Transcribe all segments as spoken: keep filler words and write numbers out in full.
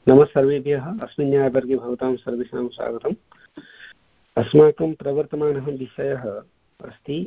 नमः सर्वेभ्यः। अस्मिन् न्यायवर्गे भवतां सर्वेषां स्वागतम्। अस्माकं प्रवर्तमानः विषयः अस्ति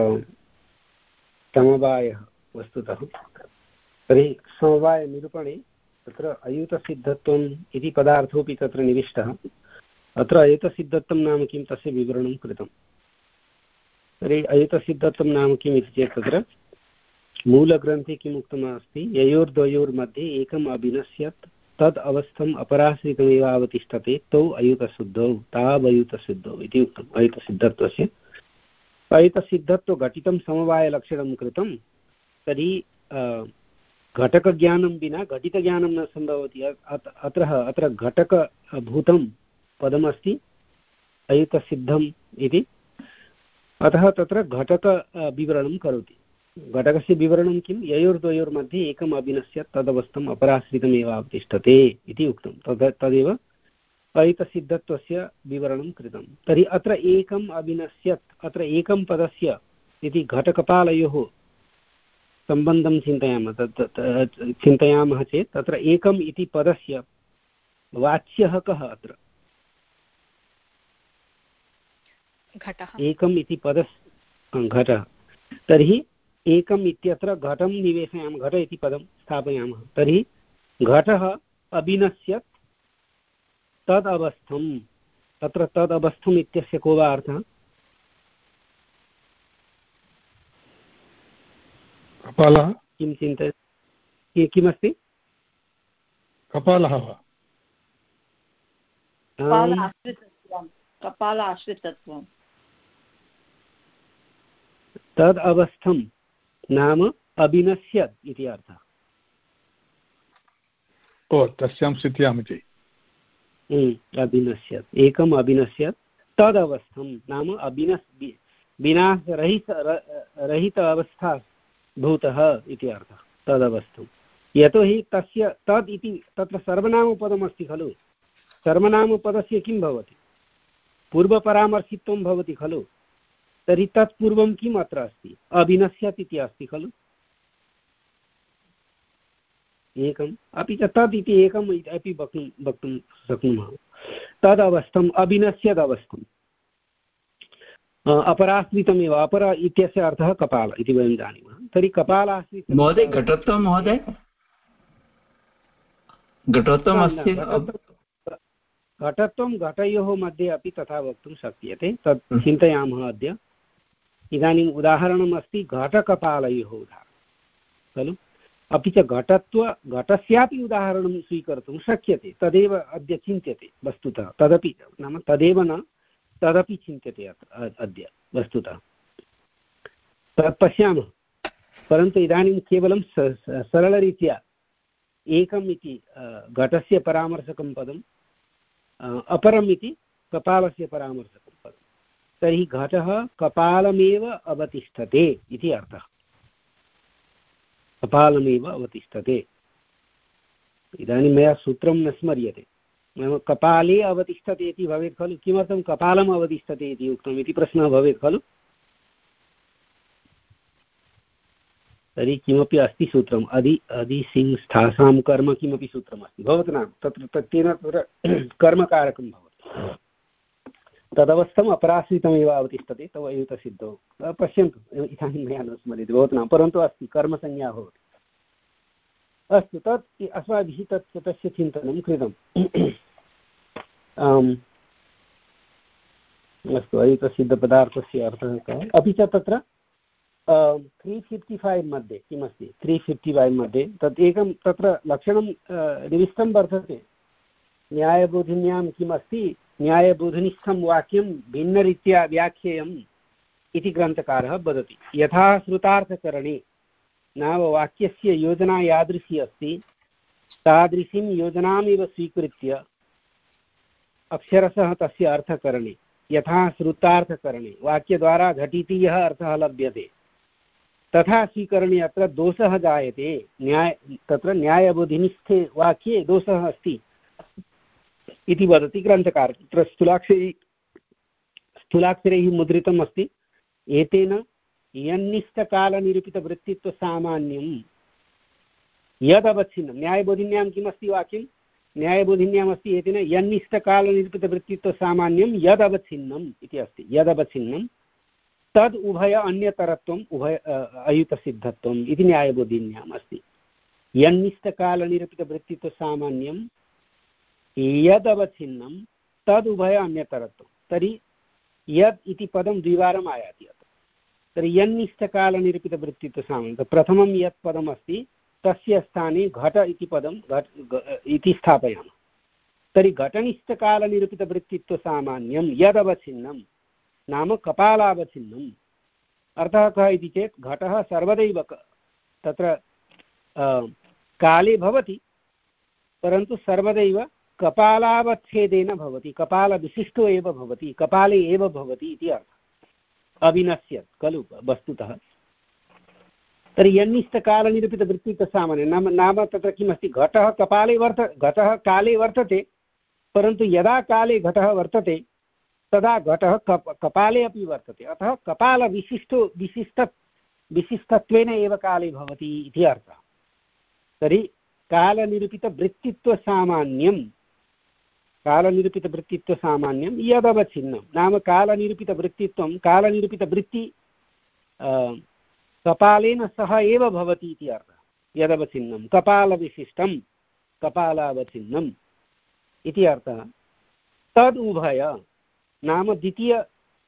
समवायः वस्तुतः। तर्हि समवायनिरूपणे तत्र अयुतसिद्धत्वम् इति पदार्थोऽपि तत्र निविष्टः। अत्र अयुतसिद्धत्वं नाम किं तस्य विवरणं कृतं। तर्हि अयुतसिद्धत्वं नाम किम् इति चेत् तत्र मूलग्रन्थे किम् उक्तमस्ति, ययोर्द्वयोर्मध्ये एकम् अभिनश्यत् तद् अवस्थम् अपराश्रितमेव अवतिष्ठते तौ अयुतसिद्धौ तावयुतसिद्धौ इति उक्तम्। अयुतसिद्धत्वस्य अयुतसिद्धत्वघटितं समवायलक्षणं कृतं। तर्हि घटकज्ञानं विना घटितज्ञानं न सम्भवति। अत्र अत्र घटकभूतं पदमस्ति अयुतसिद्धम् इति, अतः तत्र घटकविवरणं करोति। घटकस्य विवरणं किं, ययोर्द्वयोर्मध्ये एकम् अभिनश्यत् तदवस्थम् अपराश्रितमेव अवतिष्ठते इति उक्तं। तद् तदेव अयुतसिद्धत्वस्य विवरणं कृतं। तर्हि अत्र एकम् अभिनश्यत्, अत्र एकं पदस्य इति घटकपालयोः सम्बन्धं चिन्तयामः तत् चिन्तयामः चेत् तत्र एकम् इति पदस्य वाच्यः कः? अत्र घटः। एकम् इति पदस्य घटः। तर्हि एकम् इत्यत्र घटं निवेशयामः, घट इति पदं स्थापयामः। तर्हि घटः अभिनश्यत् तद् अवस्थम्। तत्र तद् अवस्थम् इत्यस्य को वा अर्थः? कपालः। किं चिन्तयति, किमस्ति? कपालः वा? कपाल आश्रितत्वं। तद् अवस्थं नाम अभिनश्यत् इति अर्थः। ओ तस्यां स्थित्याम् इति। अभिनश्यत्, एकम् अभिनश्यत् तद् अवस्थं नाम अभिनस् विनाशरहित रहित अवस्था भूतः इति अर्थः तदवस्थं। यतोहि तस्य तद् इति तत्र सर्वनामपदमस्ति खलु। सर्वनामपदस्य किं भवति, पूर्वपरामर्शित्वं भवति खलु। तर्हि तत्पूर्वं किम् अत्र अस्ति, अभिनश्यत् इति अस्ति खलु। एकम् अपि च तद् इति एकम् अपि वक्तुं वक्तुं शक्नुमः। तदवस्थम् अभिनश्यदवस्थम् अपराश्रितमेव। अपर इत्यस्य अर्थः कपाल इति वयं जानीमः। तर्हि कपालाश्रितं महोदय घटत्वं, महोदय घटत्वम् अस्ति। घटत्वं घटयोः मध्ये अपि तथा वक्तुं शक्यते। तत् चिन्तयामः अद्य। इदानीम् उदाहरणम् अस्ति घटकपालयोः उदाहरणं खलु। अपि च घटत्व घटस्यापि उदाहरणं स्वीकर्तुं शक्यते। तदेव अद्य चिन्त्यते वस्तुतः। तदपि नाम तदेव न, तदपि चिन्त्यते अद्य वस्तुतः। तत् पश्यामः। परन्तु इदानीं केवलं सरलरीत्या एकम् इति घटस्य परामर्शकं पदम्, अपरम् इति कपालस्य परामर्शकं पदम्। तर्हि घटः कपालमेव अवतिष्ठते इति अर्थः। कपालमेव अवतिष्ठते। इदानीं मया सूत्रं न स्मर्यते। नाम कपाले अवतिष्ठते इति भवेत् खलु। किमर्थं कपालम् अवतिष्ठते इति उक्तम् इति प्रश्नः भवेत् खलु। तर्हि किमपि अस्ति सूत्रम्, अधि अधि सिंह स्थासां कर्म किमपि सूत्रमस्ति भवतु। तत्र तेन तत्र कर्मकारकं भवति। तदवस्थम् अपराश्रितमेव अवतिष्ठते तव अयुतसिद्धौ। पश्यन्तु, इदानीं मया न स्मर्यते भवतु नाम, परन्तु अस्ति कर्मसंज्ञा भवति। अस्तु, तत् अस्माभिः तत् तस्य चिन्तनं कृतम्। अस्तु, अयुतसिद्धपदार्थस्य अर्थः कः। अपि च तत्र त्री फिफ्टि फैव् मध्ये किमस्ति, त्री फिफ्टि फैव् मध्ये तत् एकं तत्र लक्षणं निविष्टं वर्तते। न्यायबोधिन्यां किमस्ति, न्यायबोधनिस्थं वाक्यं भिन्नरीत्या व्याख्येयम् इति ग्रन्थकारः वदति। यथा श्रुतार्थकरणे नाम वाक्यस्य योजना यादृशी अस्ति तादृशीं योजनामेव स्वीकृत्य अक्षरशः तस्य अर्थकरणे, यथा श्रुतार्थकरणे वाक्यद्वारा घटिति यः अर्थः लभ्यते तथा स्वीकरणे अत्र दोषः जायते। न्याय तत्र न्यायबोधिनिस्थे वाक्ये दोषः अस्ति इति वदति ग्रन्थकारः। तत्र स्थूलाक्षरैः स्थूलाक्षरैः मुद्रितम् अस्ति। एतेन यन्निष्ठकालनिरूपितवृत्तित्वसामान्यं यदवच्छिन्नं। न्यायबोधिन्यां किमस्ति वाक्यं, न्यायबोधिन्याम् अस्ति एतेन यन्निष्टकालनिरूपितवृत्तित्वसामान्यं यदवच्छिन्नम् इति अस्ति। यदवच्छिन्नं तद् उभय अन्यतरत्वम् उभय अयुतसिद्धत्वम् इति न्यायबोधिन्याम् अस्ति। यन्निष्टकालनिरूपितवृत्तित्वसामान्यं यदवच्छिन्नं तद् उभय अन्यतरत्वं। तर्हि यद् इति पदं द्विवारम् आयाति अत्र। तर्हि यन्निष्टकालनिरूपितवृत्तित्वसामान्यं प्रथमं यत् पदमस्ति तस्य स्थाने घट इति पदं घट इति स्थापयामः। तर्हि घटनिष्ठकालनिरूपितवृत्तित्वसामान्यं यदवच्छिन्नं नाम कपालावच्छिन्नम्। अर्थः कः इति चेत् घटः सर्वदैव तत्र काले भवति, परन्तु सर्वदैव कपालावच्छेदेन भवति, कपालविशिष्टो एव भवति, कपाले एव भवति इति अर्थः। अविनश्यत् खलु वस्तुतः। तर्हि यन्निष्टकालनिरूपितवृत्तित्वसामान्यं नाम नाम तत्र किमस्ति, घटः कपाले वर्त घटः काले वर्तते, परन्तु यदा काले घटः वर्तते तदा घटः कप कपाले अपि वर्तते। अतः कपालविशिष्टो विशिष्ट विशिष्टत्वेन एव काले भवति इति अर्थः। तर्हि कालनिरूपितवृत्तित्वसामान्यं कालनिरूपितवृत्तित्वसामान्यं यदवच्छिन्नं नाम कालनिरूपितवृत्तित्वं कालनिरूपितवृत्ति कपालेन सह एव भवति इति अर्थः। यदवच्छिन्नं कपालविशिष्टं कपालावच्छिन्नम् इति अर्थः। तद् उभय नाम द्वितीय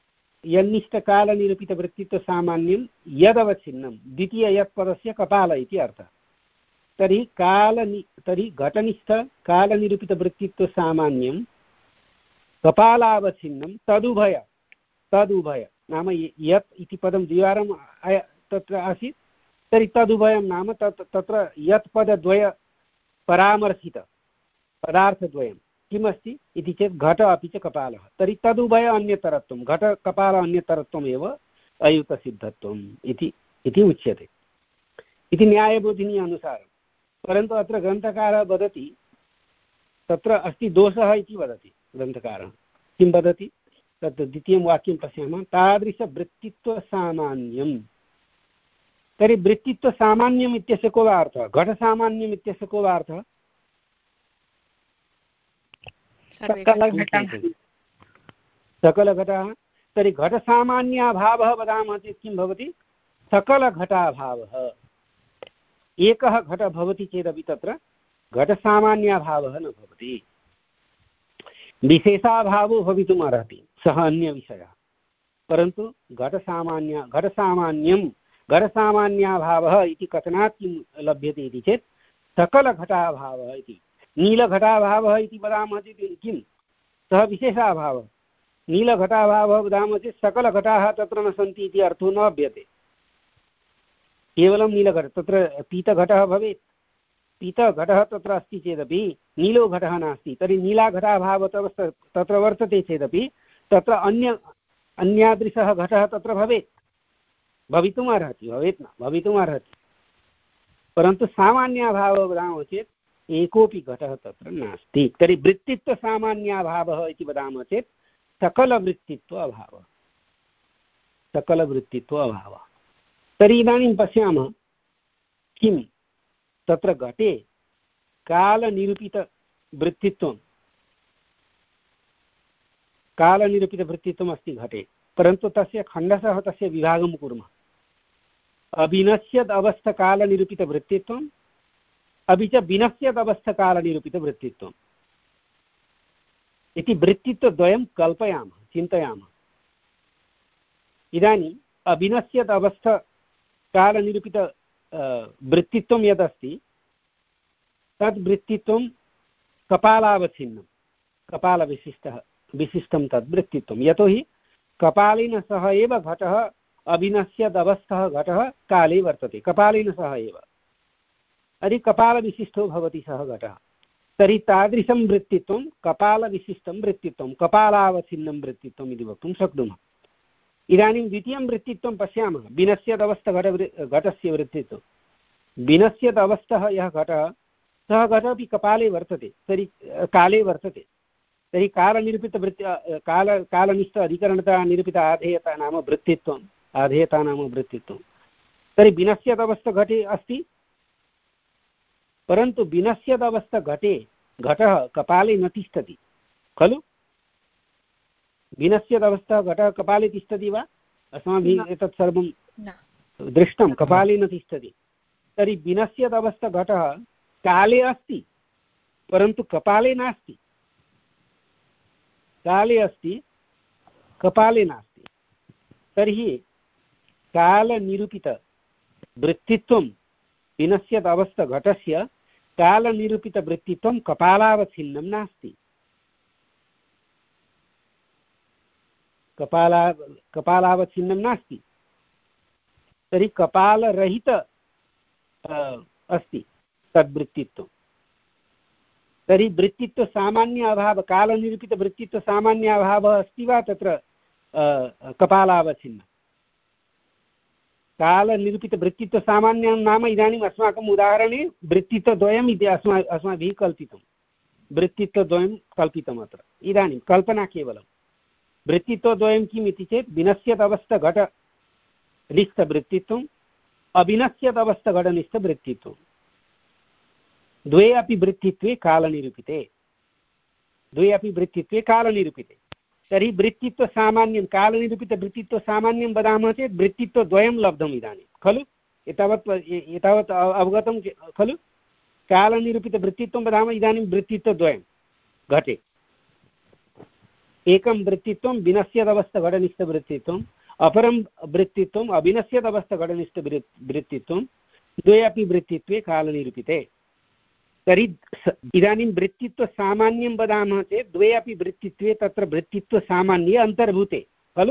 यन्निष्टकालनिरूपितवृत्तित्वसामान्यं यदवच्छिन्नं द्वितीय यत् पदस्य कपाल इति अर्थः। तर्हि कालनि तर्हि घटनिष्ठ कालनिरूपितवृत्तित्वसामान्यं कपालावच्छिन्नं तदुभय तदुभय नाम यत् इति पदं द्विवारं तत्र आसीत्। तर्हि तदुभयं नाम तत् तत्र यत् पदद्वय परामर्शित पदार्थद्वयं किमस्ति इति चेत् घट अपि च कपालः। तर्हि तदुभय अन्यतरत्वं घट कपाल अन्यतरत्वम् एव अयुतसिद्धत्वम् इति इति उच्यते इति न्यायबोधिनी अनुसारं। परन्तु अत्र ग्रन्थकारः वदति तत्र अस्ति दोषः इति वदति ग्रन्थकारः। किं वदति तत् द्वितीयं वाक्यं पश्यामः। तादृशवृत्तित्वसामान्यं। तर्हि वृत्तित्वसामान्यम् इत्यस्य को वा अर्थः, घटसामान्यम् इत्यस्य को वा अर्थः? सकलघटः। तर्हि घटसामान्याभावः वदामः चेत् किं भवति, सकलघटाभावः। एकः घटः भवति चेदपि तत्र घटसामान्याभावः न भवति, विशेषाभावो भवितुम् अर्हति, सः अन्यविषयः। परन्तु घटसामान्य घटसामान्यं घटसामान्याभावः इति कथनात् किं लभ्यते इति चेत् सकलघटाभावः इति। नीलघटाभावः इति वदामः चेत् किं, सः विशेषाभावः। नीलघटाभावः वदामः चेत् सकलघटाः तत्र न सन्ति इति अर्थो न लभ्यते। केवलं नीलघट, तत्र पीतघटः भवेत्, पीतघटः तत्र अस्ति चेदपि नीलो घटः नास्ति, तर्हि नीलाघटाभावः तत्र वर्तते चेदपि तत्र अन्य अन्यादृशः घटः तत्र भवेत्, भवितुम् अर्हति, भवेत् न भवितुम् अर्हति। परन्तु सामान्याभावः वदामः चेत् एकोऽपि घटः तत्र नास्ति। तर्हि वृत्तित्वसामान्याभावः इति वदामः चेत् सकलवृत्तित्व अभावः, सकलवृत्तित्व अभावः। तर्हि इदानीं पश्यामः किं तत्र घटे कालनिरूपितवृत्तित्वं कालनिरूपितवृत्तित्वम् अस्ति घटे, परन्तु तस्य खण्डशः तस्य विभागं कुर्मः। अविनश्यद् अवस्थकालनिरूपितवृत्तित्वम् अपि च विनश्यद् अवस्थकालनिरूपितवृत्तित्वम् इति वृत्तित्वद्वयं कल्पयामः, चिन्तयामः। इदानीम् अविनश्यद् अवस्थकालनिरूपित वृत्तित्वं यदस्ति तद् वृत्तित्वं कपालावच्छिन्नं कपालविशिष्टः विशिष्टं तद् वृत्तित्वं। यतोहि कपालेन सह एव घटः अविनश्यदवस्थः घटः काले वर्तते, कपालेन सह एव। तर्हि कपालविशिष्टो भवति सः घटः। तर्हि तादृशं वृत्तित्वं कपालविशिष्टं वृत्तित्वं कपालावच्छिन्नं वृत्तित्वम् इति वक्तुं शक्नुमः। इदानीं द्वितीयं वृत्तित्वं पश्यामः, विनश्यदवस्थघट घटस्य वृत्तित्वं। विनश्यदवस्थः यः घटः सः घटः अपि कपाले वर्तते, तर्हि काले वर्तते। तर्हि कालनिरूपितवृत्ति काल कालनिष्ठ अधिकरणता निरूपित आधेयता नाम वृत्तित्वम्, आधेयता नाम वृत्तित्वं। तर्हि विनश्यदवस्थघटे अस्ति, परन्तु विनश्यदवस्थघटे घटः कपाले न तिष्ठति खलु। विनश्यदवस्था घटः कपाले तिष्ठति वा? अस्माभिः एतत् सर्वं दृष्टं, कपाले न तिष्ठति। तर्हि विनश्यदवस्था घटः काले अस्ति परन्तु कपाले नास्ति, काले अस्ति कपाले नास्ति। तर्हि कालनिरूपितवृत्तित्वं विनश्यदवस्था घटस्य कालनिरूपितवृत्तित्वं कपालावच्छिन्नं नास्ति। कपाला कपालावच्छिन्नं नास्ति। तर्हि कपालरहित अस्ति तद्वृत्तित्वं। तर्हि वृत्तित्व सामान्य अभाव, कालनिरूपितवृत्तित्व सामान्य अभावः अस्ति वा तत्र कपालावच्छिन्नं? कालनिरूपितवृत्तित्व सामान्यं नाम इदानीम् अस्माकम् उदाहरणे वृत्तित्वद्वयम् इति अस्मा अस्माभिः कल्पितं, वृत्तित्वद्वयं कल्पितम् अत्र। इदानीं कल्पना केवलं वृत्तित्वद्वयं किम् इति चेत् विनश्यदवस्थघटनिष्ठवृत्तित्वम् अविनश्यदवस्थघटनिष्ठवृत्तित्वं, द्वे अपि वृत्तित्वे कालनिरूपिते, द्वे अपि वृत्तित्वे कालनिरूपिते। तर्हि वृत्तित्वसामान्यं कालनिरूपितवृत्तित्वसामान्यं वदामः चेत् वृत्तित्वद्वयं लब्धम् इदानीं खलु। एतावत् एतावत् अवगतं खलु। कालनिरूपितवृत्तित्वं वदामः इदानीं वृत्तित्वद्वयं घटे, एकं वृत्तित्वं विनश्यदवस्थघटनिष्ठवृत्तित्वम्, अपरं वृत्तित्वम् अविनश्यदवस्थघटनिष्ठवृत्तित्वं, द्वे अपि वृत्तित्वे कालनिरूपिते। तर्हि इदानीं वृत्तित्वसामान्यं वदामः चेत् द्वे अपि वृत्तित्वे तत्र वृत्तित्वसामान्ये अन्तर्भूते खलु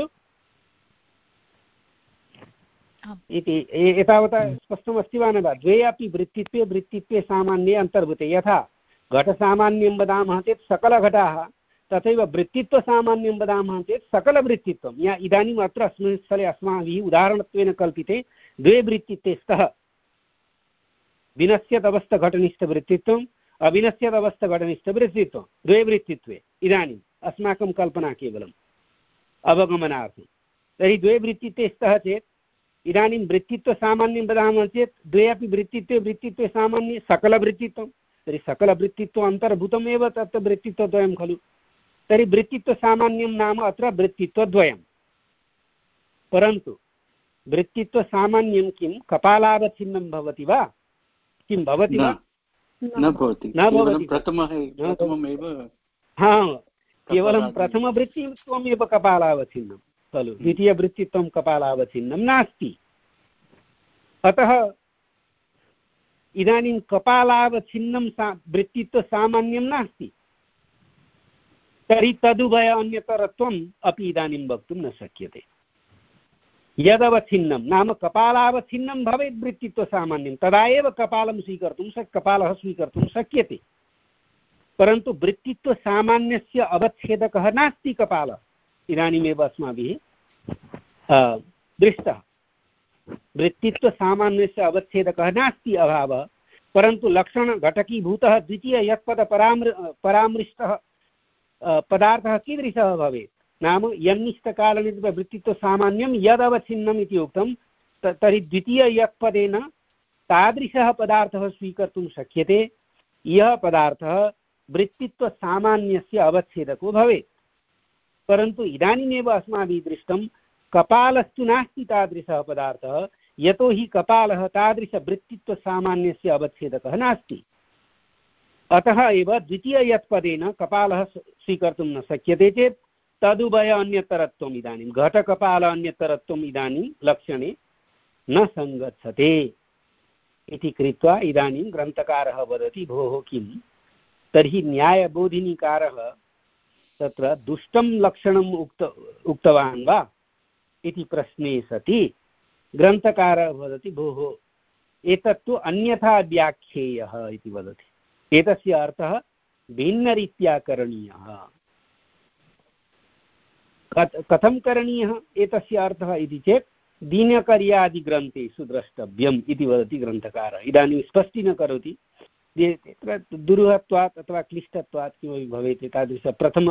इति। एतावता स्पष्टमस्ति वा न वा? द्वे अपि वृत्तित्वे वृत्तित्वे सामान्ये अन्तर्भूते। यथा घटसामान्यं वदामः चेत् सकलघटाः, तथैव वृत्तित्वसामान्यं वदामः चेत् सकलवृत्तित्वं। या इदानीम् अत्र अस्मिन् स्थले अस्माभिः उदाहरणत्वेन कल्पिते द्वे वृत्तित्वे स्तः विनश्यदवस्थघटनिष्ठवृत्तित्वम् अविनश्यदवस्थघटनिष्ठवृत्तित्वं, द्वे वृत्तित्वे। इदानीम् अस्माकं कल्पना केवलम् अवगमनार्थं। तर्हि द्वे वृत्तित्वे स्तः चेत् इदानीं वृत्तित्वसामान्यं वदामः चेत् द्वे अपि वृत्तित्वे वृत्तित्वे सामान्ये सकलवृत्तित्वं। तर्हि सकलवृत्तित्वम् अन्तर्भूतमेव तत्र वृत्तित्वद्वयं खलु। तर्हि वृत्तित्वसामान्यं नाम अत्र वृत्तित्वद्वयं। परन्तु वृत्तित्वसामान्यं किं कपालावच्छिन्नं भवति वा? किं भवति वा? न भवति, न भवति। प्रथमः प्रथममेव, हा, केवलं प्रथमवृत्तित्वमेव कपालावच्छिन्नं खलु, द्वितीयवृत्तित्वं कपालावच्छिन्नं नास्ति। अतः इदानीं कपालावच्छिन्नं सा वृत्तित्वसामान्यं नास्ति। तर्हि तदुभय अन्यतरत्वम् अपि इदानीं वक्तुं न शक्यते। यदवच्छिन्नं नाम कपालावच्छिन्नं भवेत् वृत्तित्वसामान्यं, तदा एव कपालं स्वीकर्तुं शक् कपालः स्वीकर्तुं शक्यते। परन्तु वृत्तित्वसामान्यस्य अवच्छेदकः नास्ति कपालः, इदानीमेव अस्माभिः दृष्टः। वृत्तित्वसामान्यस्य अवच्छेदकः नास्ति अभावः, परन्तु लक्षणघटकीभूतः द्वितीय यत्पद परामृ परामृष्टः पदार्थः कीदृशः भवेत्? नाम यन्निष्ठकालनिरूपितवृत्तित्वसामान्यं यदवच्छिन्नम् इति उक्तं, तर्हि द्वितीय यत्पदेन तादृशः पदार्थः स्वीकर्तुं शक्यते यः पदार्थः वृत्तित्वसामान्यस्य अवच्छेदको भवेत्। परन्तु इदानीमेव अस्माभिः दृष्टं कपालस्तु नास्ति तादृशः पदार्थः, यतोहि कपालः तादृशवृत्तित्वसामान्यस्य अवच्छेदकः नास्ति। अतः एव द्वितीययत्पदेन कपालः स्वीकर्तुं न शक्यते चेत् तदुभय अन्यतरत्वम् इदानीं घटकपाल अन्यतरत्वम् इदानीं लक्षणे न सङ्गच्छते इति कृत्वा इदानीं ग्रन्थकारः वदति, भोः किं तर्हि न्यायबोधिनीकारः तत्र दुष्टं लक्षणम् उक्त उक्तवान् वा इति प्रश्ने सति ग्रन्थकारः वदति, भोः एतत्तु अन्यथा व्याख्येयः इति वदति। एतस्य अर्थः भिन्नरीत्या करणीयः। कथं करणीयः एतस्य अर्थः इति चेत् दिनकर्यादिग्रन्थेषु द्रष्टव्यम् इति वदति ग्रन्थकारः। इदानीं स्पष्टी न करोति, तत्र दुरूहत्वात् अथवा क्लिष्टत्वात् किमपि भवेत् एतादृश प्रथम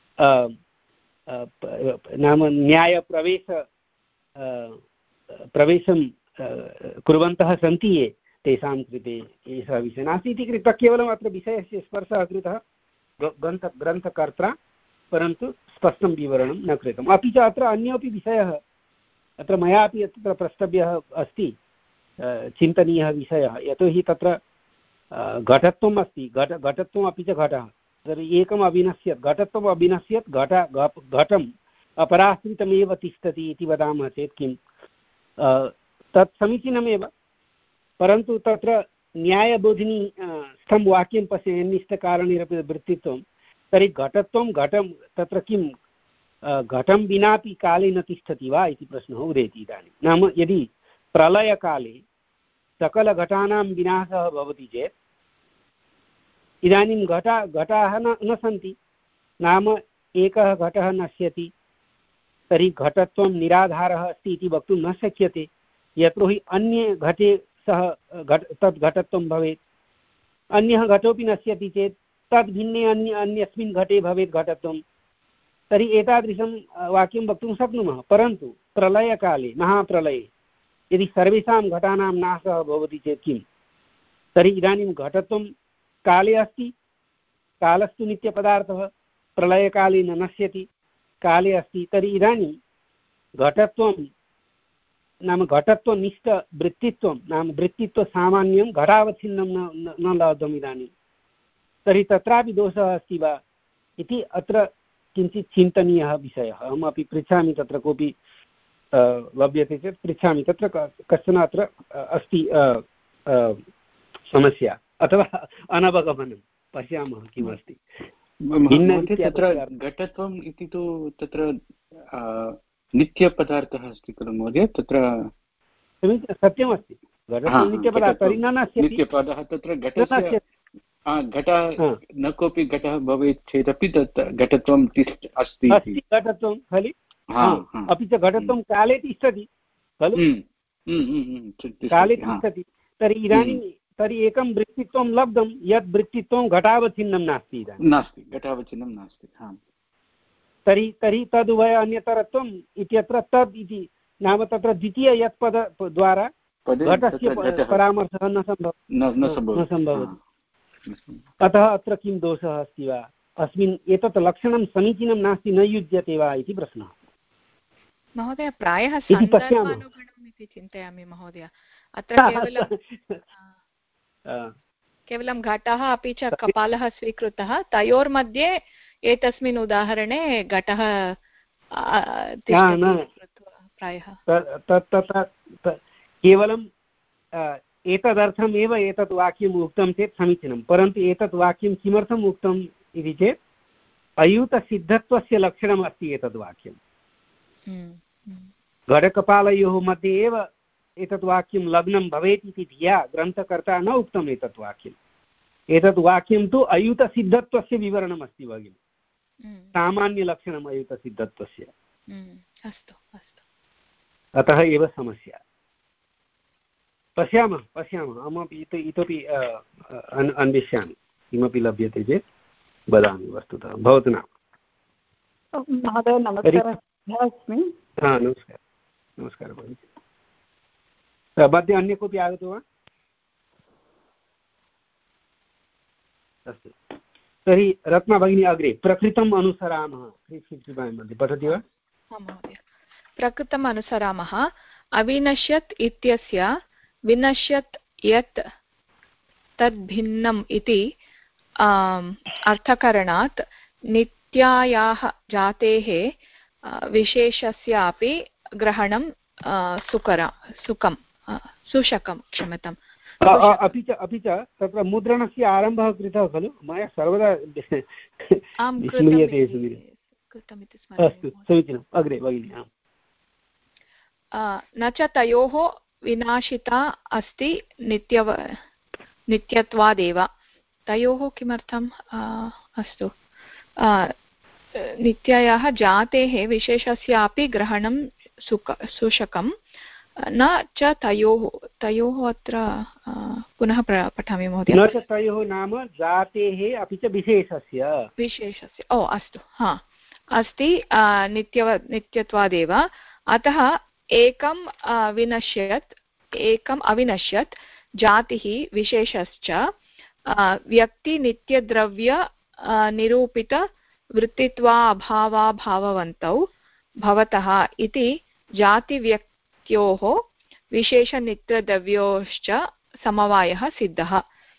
नाम न्यायप्रवेश प्रवेशं कुर्वन्तः सन्ति ये, तेषां कृते एषः विषयः नास्ति इति कृत्वा केवलम् अत्र विषयस्य स्पर्शः कृतः ग्रन्थ ग्रन्थकर्त्रा, परन्तु स्पष्टं विवरणं न कृतम्। अपि च अत्र अन्योपि विषयः अत्र मयापि तत्र प्रष्टव्यः अस्ति, चिन्तनीयः विषयः, यतोहि तत्र घटत्वम् अस्ति, घट घटत्वम् अपि च घटः, तर्हि एकम् अविनश्यत्, घटत्वम् अविनश्यत्, घट घटम् अपराश्रितमेव तिष्ठति इति वदामः चेत् किं तत् समीचीनमेव, परन्तु तत्र न्यायबोधिनी स्थं वाक्यं पश्य यन्निष्ठकारणिरपि वृत्तित्वं, तर्हि घटत्वं घटं तत्र किं घटं विनापि काले न तिष्ठति वा इति प्रश्नः उदेति इदानीं। नाम यदि प्रलयकाले सकलघटानां विनाशः भवति चेत् इदानीं घटा घटाः न न सन्ति, नाम एकः घटः नश्यति, तर्हि घटत्वं निराधारः अस्ति इति वक्तुं न शक्यते, यतोहि अन्ये घटे सः घट तद् घटत्वं भवेत्, अन्यः घटोपि नश्यति चेत् तद् भिन्ने अन्य अन्यस्मिन् घटे भवेत् घटत्वं, तर्हि एतादृशं वाक्यं वक्तुं शक्नुमः। परन्तु प्रलयकाले महाप्रलये यदि सर्वेषां घटानां नाशः भवति चेत् किं, तर्हि इदानीं घटत्वं काले अस्ति, कालस्तु नित्यपदार्थः, प्रलयकाले न नश्यति, काले अस्ति, तर्हि इदानीं घटत्वं नाम घटत्वनिष्ठवृत्तित्वं नाम वृत्तित्वसामान्यं घटावच्छिन्नं न न लब्धम् इदानीं, तर्हि तत्रापि दोषः अस्ति वा इति अत्र किञ्चित् चिन्तनीयः विषयः। अहमपि पृच्छामि, तत्र कोऽपि लभ्यते चेत् पृच्छामि, तत्र कश्चन अत्र अस्ति समस्या अथवा अनवगमनं, पश्यामः किमस्ति। तत्र घटत्वम् इति तु तत्र नित्यपदार्थः अस्ति खलु महोदय, तत्र सत्यमस्ति, घटत्वं नित्यपदार्थः, तर्हि न नश्यति, नित्यपदः तत्र घटस्य घटः न कोऽपि घटः भवेत् चेदपि तत् घटत्वं तिष्ठ अस्ति घटत्वं खलु, अपि च घटत्वं काले तिष्ठति खलु, काले तिष्ठति, तर्हि इदानीं तर्हि एकं वृत्तित्वं लब्धं, यद् वृत्तित्वं घटावच्छिन्नं नास्ति, इदानीं नास्ति, घटावच्छिन्नं नास्ति, तर्हि तर्हि तदुभय अन्यतरत्वम् इत्यत्र तद् इति नाम तत्र द्वितीय यत् पद द्वारा घटस्य परामर्शः न सम्भव न सम्भवति। अतः अत्र किं दोषः अस्ति वा, अस्मिन् एतत् लक्षणं समीचीनं नास्ति, न युज्यते वा इति प्रश्नः महोदय। प्रायः सन्दर्भानुगुणम् इति चिन्तयामि महोदय, अत्र केवलं केवलं घटः अपि च कपालः स्वीकृतः, तयोर्मध्ये एतस्मिन् उदाहरणे घटः प्रायः केवलं एतदर्थमेव एतत् वाक्यम् उक्तं चेत् समीचीनं, परन्तु एतत् वाक्यं किमर्थम् उक्तम् इति चेत् अयुतसिद्धत्वस्य लक्षणम् अस्ति एतद् वाक्यं। घटकपालयोः मध्ये एव एतत् वाक्यं लग्नं भवेत् इति धिया ग्रन्थकर्ता न उक्तम् एतत् वाक्यम्। एतत् वाक्यं तु अयुतसिद्धत्वस्य विवरणम् अस्ति भगिनि, सामान्यलक्षणम् अयुतसिद्धत्वस्य। अस्तु अस्तु, अतः एव समस्या। पश्यामः पश्यामः अहमपि इतोपि अन्विष्यामि, किमपि लभ्यते चेत् वदामि। वस्तुतः भवतु नाम। महोदय नमस्कारः अस्मि। हा नमस्कारः नमस्कारः भगिनि। मध्ये अन्य कोऽपि आगतो वा? अस्तु, तर्हि रत्ना भगिनी अग्रे प्रकृतम् अनुसरामः मध्ये पठति वा? महोदय, प्रकृतम् अनुसरामः अविनश्यत् इत्यस्य विनश्यत् यत् तद्भिन्नम् इति अर्थकरणात् नित्यायाः जातेः विशेषस्यापि ग्रहणं सुकरा सुकं सुशकं क्षम्यताम्। अपि च अपि च तत्र मुद्रणस्य आरम्भः कृतः खलु, मया सर्वदा विस्मर्यते। अस्तु समीचीनम्, अग्रे भगिनि। न च तयोः विनाशिता अस्ति नित्यव नित्यत्वादेव। तयोः किमर्थम्? अस्तु, नित्यायाः जातेः विशेषस्यापि ग्रहणं सुक सुशकं न च तयोः। तयोः अत्र पुनः पठामि महोदय। न च तयोः नाम जातेः अपि च विशेषस्य विशेषस्य ओ अस्तु, हा अस्ति नित्यव नित्यत्वादेव। अतः एकं विनश्यत् एकम् अविनश्यत् जातिः विशेषश्च व्यक्तिनित्यद्रव्य निरूपितवृत्तित्वाभावाभाववन्तौ भवतः इति जातिव्यक्त्योः विशेषनित्यद्रव्योश्च समवायः सिद्धः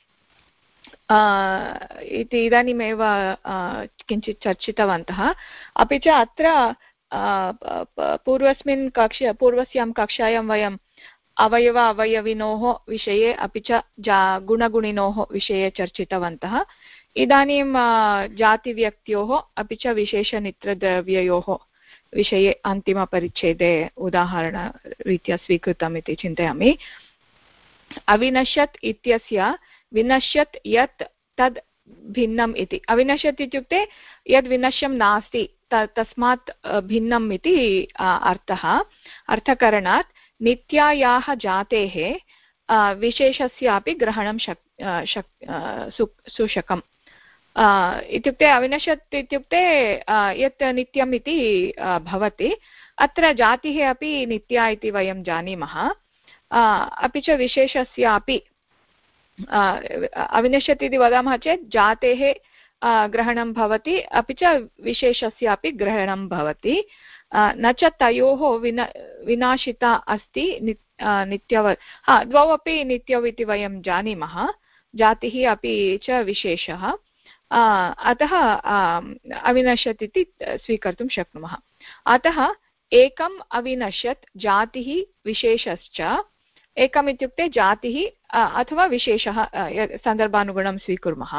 इति इदानीमेव किञ्चित् चर्चितवन्तः। अपि च अत्र पूर्वस्मिन् कक्षा पूर्वस्यां कक्षायां वयम् अवयव अवयविनोः विषये अपि च जा गुणगुणिनोः विषये चर्चितवन्तः। इदानीं जातिव्यक्त्योः अपि च विशेषनित्यद्रव्ययोः विषये अन्तिमपरिच्छेदे उदाहरणरीत्या स्वीकृतम् इति चिन्तयामि। अविनश्यत् इत्यस्य विनश्यत् यत् तद् भिन्नम् इति। अविनश्यत् इत्युक्ते यद् विनश्यं नास्ति तस्मात् भिन्नम् इति अर्थः। अर्थकरणात् नित्यायाः जातेः विशेषस्यापि ग्रहणं शक् शक् सुशकम् इत्युक्ते अविनश्यत् इत्युक्ते यत् नित्यम् इति भवति। अत्र जातिः अपि नित्या इति वयं जानीमः। अपि च विशेषस्यापि अविनश्यत् इति वदामः चेत् जातेः ग्रहणं भवति अपि च विशेषस्यापि ग्रहणं भवति। न च तयोः विना विनाशिता अस्ति नित्यव हा द्वौ अपि नित्यौ इति वयं जानीमः, जातिः अपि च विशेषः। अतः अविनश्यत् इति स्वीकर्तुं शक्नुमः। अतः एकम् अविनश्यत् जातिः विशेषश्च। एकम् इत्युक्ते जातिः अथवा विशेषः सन्दर्भानुगुणं स्वीकुर्मः।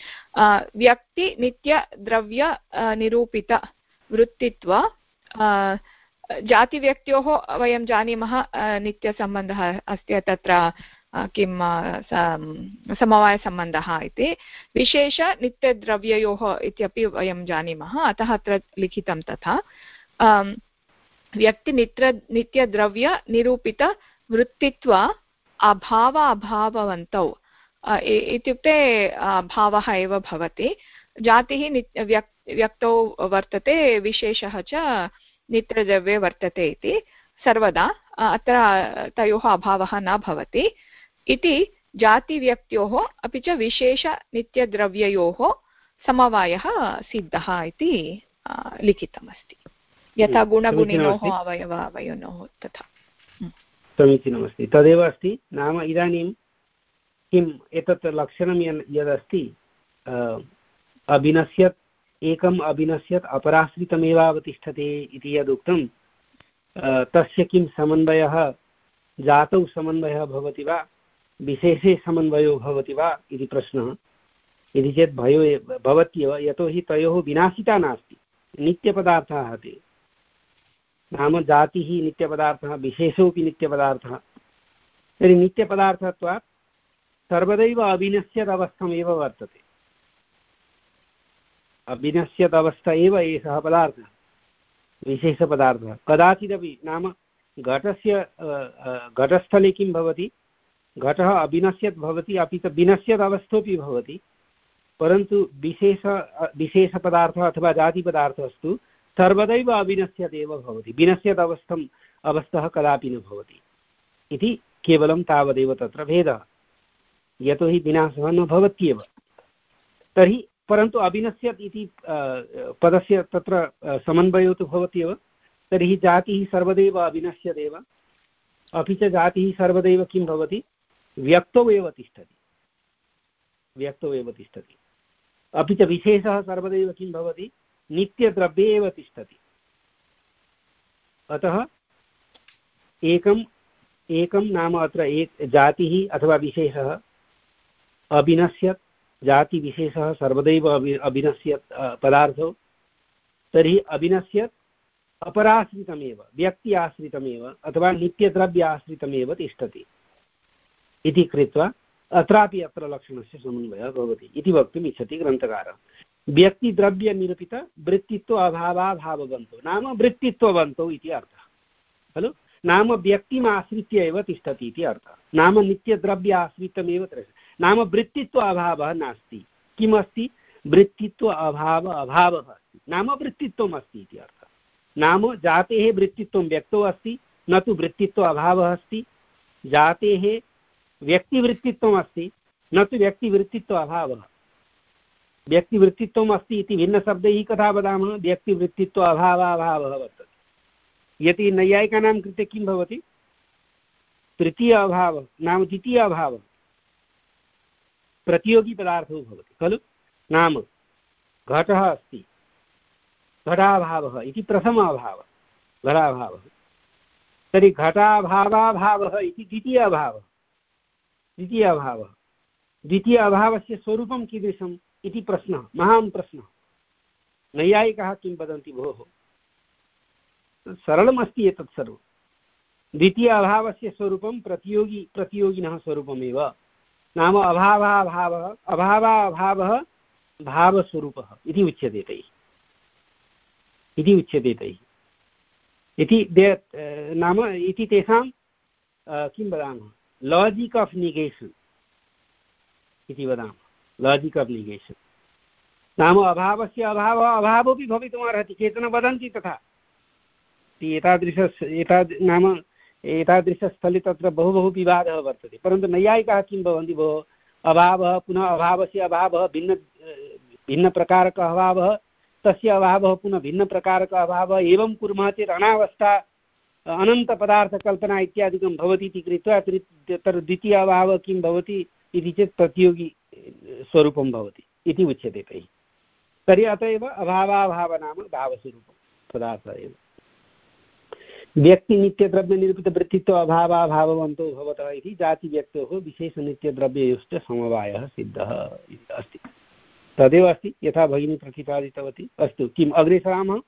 व्यक्तिनित्यद्रव्यनिरूपितवृत्तित्व जातिव्यक्त्योः वयं जानीमः नित्यसम्बन्धः अस्ति, तत्र किं समवायसम्बन्धः इति। विशेषनित्यद्रव्ययोः इत्यपि वयं जानीमः, अतः अत्र लिखितं तथा। व्यक्तिनित्य नित्यद्रव्यनिरूपितवृत्तित्व अभाव अभाववन्तौ इत्युक्ते भावः एव भवति। जातिः व्यक् व्यक्तौ वर्तते, विशेषः च नित्यद्रव्ये वर्तते इति सर्वदा। अत्र तयोः अभावः न भवति इति जातिव्यक्त्योः अपि च विशेषनित्यद्रव्ययोः समवायः सिद्धः इति लिखितमस्ति। यथा गुणगुणिनोः अवयव अवयविनोः तथा। समीचीनमस्ति, तदेव अस्ति। नाम इदानीं किम् एतत् लक्षणं यदस्ति अभिनश्यत्, एकम् अभिनश्यत् अपराश्रितमेवावतिष्ठते इति यदुक्तं, तस्य किं समन्वयः, जातौ समन्वयः भवति वा विशेषे समन्वयो भवति वा इति प्रश्नः। इति चेत् भयो भवत्येव, यतोहि तयोः विनाशिता नास्ति, नित्यपदार्थाः ते। नाम जातिः नित्यपदार्थः, विशेषोऽपि नित्यपदार्थः। तर्हि नित्यपदार्थत्वात् सर्वदैव अविनश्यदवस्थमेव वर्तते। अविनश्यदवस्था एव एषः पदार्थः, विशेषपदार्थः। कदाचिदपि नाम घटस्य घटस्थले किं भवति, घटः अविनश्यत् भवति, अपि च विनश्यत् अवस्थोऽपि भवति, परन्तु विशेष विशेषपदार्थः अथवा जातिपदार्थस्तु सर्वदैव अविनश्यत् एव भवति, विनश्यत् अवस्थम् अवस्थः कदापि न भवति इति केवलं तावदेव तत्र भेदः, यतोहि विनाशः न भवत्येव। तर्हि परन्तु अविनश्यत् इति पदस्य तत्र समन्वयो तु भवत्येव। तर्हि जातिः सर्वदैव अविनश्यदेव, अपि च जातिः सर्वदैव किं भवति, व्यक्तौ एव तिष्ठति, व्यक्तौ एव तिष्ठति। अपि च विशेषः सर्वदैव किं भवति, नित्यद्रव्ये एव तिष्ठति। अतः एकम् एकं नाम अत्र एक जातिः अथवा विशेषः अविनश्यत्, जातिविशेषः सर्वदैव अविनश्यत् पदार्थौ। तर्हि अविनश्यत् अपराश्रितमेव, व्यक्ति आश्रितमेव अथवा नित्यद्रव्य आश्रितमेव तिष्ठति इति कृत्वा अत्रापि अत्र लक्षणस्य समन्वयः भवति इति वक्तुम् इच्छति ग्रन्थकारः। व्यक्तिद्रव्यनिरूपित वृत्तित्व अभावाभाववन्तौ, नाम वृत्तित्ववन्तौ इति अर्थः खलु। नाम व्यक्तिम् आश्रित्य एव तिष्ठति इति अर्थः। नाम नित्यद्रव्य आश्रितमेव तिष्ठति, नाम वृत्तित्व अभावः नास्ति। किमस्ति, वृत्तित्व अभाव अभावः अस्ति, नाम वृत्तित्वम् अस्ति इति अर्थः। नाम जातेः वृत्तित्वं व्यक्तौ अस्ति, न तु वृत्तित्व अभावः अस्ति। जातेः व्यक्तिवृत्तित्वम् अस्ति, न तु व्यक्तिवृत्तित्व अभावः। व्यक्तिवृत्तित्वम् अस्ति इति भिन्नशब्दैः कथा वदामः, व्यक्तिवृत्तित्व अभावाभावः वर्तते। यदि नैयायिकानां कृते किं भवति, तृतीय अभावः नाम द्वितीय अभावः प्रतियोगिपदार्थो भवति खलु। नाम घटः अस्ति, घटाभावः इति प्रथम अभावः, घटाभावः। तर्हि घटाभावाभावः इति द्वितीय अभावः, द्वितीय अभावः। द्वितीय अभावस्य स्वरूपं कीदृशम् इति प्रश्नः, महान् प्रश्नः। नैयायिकाः किं वदन्ति, भोः सरलमस्ति एतत् सर्वं। द्वितीय अभावस्य स्वरूपं प्रतियोगी प्रतियोगिनः स्वरूपमेव। नाम अभावाभावः अभावाभावः भावस्वरूपः इति उच्यते तैः, इति उच्यते तैः। इति नाम इति तेषां किं वदामः, लाजिक् आफ् निगेशन् इति वदामः, लाजिक् आफ् निगेशन्। नाम अभावस्य अभावः अभावोऽपि भवितुमर्हति, केचन वदन्ति तथा। एतादृश एताद् नाम एतादृशस्थले तत्र बहु बहु विवादः वर्तते। परन्तु नैयायिकाः किं भवन्ति, भोः अभावः पुनः अभावस्य अभावः भिन्न भिन्नप्रकारकः अभावः, तस्य अभावः पुनः भिन्नप्रकारकः अभावः, एवं कुर्मः चेत् अनावस्था अनन्तपदार्थकल्पना इत्यादिकं भवति इति कृत्वा तत्र द्वितीय अभावः किं भवति इति चेत् प्रतियोगी स्वरूपं भवति इति उच्यते तैः। तर्हि अत एव अभावाभाव नाम भावस्वरूपं पदार्थः एव। व्यक्तिनित्यद्रव्यनिरूपितवृत्तित्व अभावाभाववन्तो भवतः इति जातिव्यक्तोः विशेषनित्यद्रव्ययोश्च समवायः सिद्धः अस्ति। तदेव अस्ति यथा भगिनी प्रतिपादितवती। अस्तु, किम् अग्रे सरामः?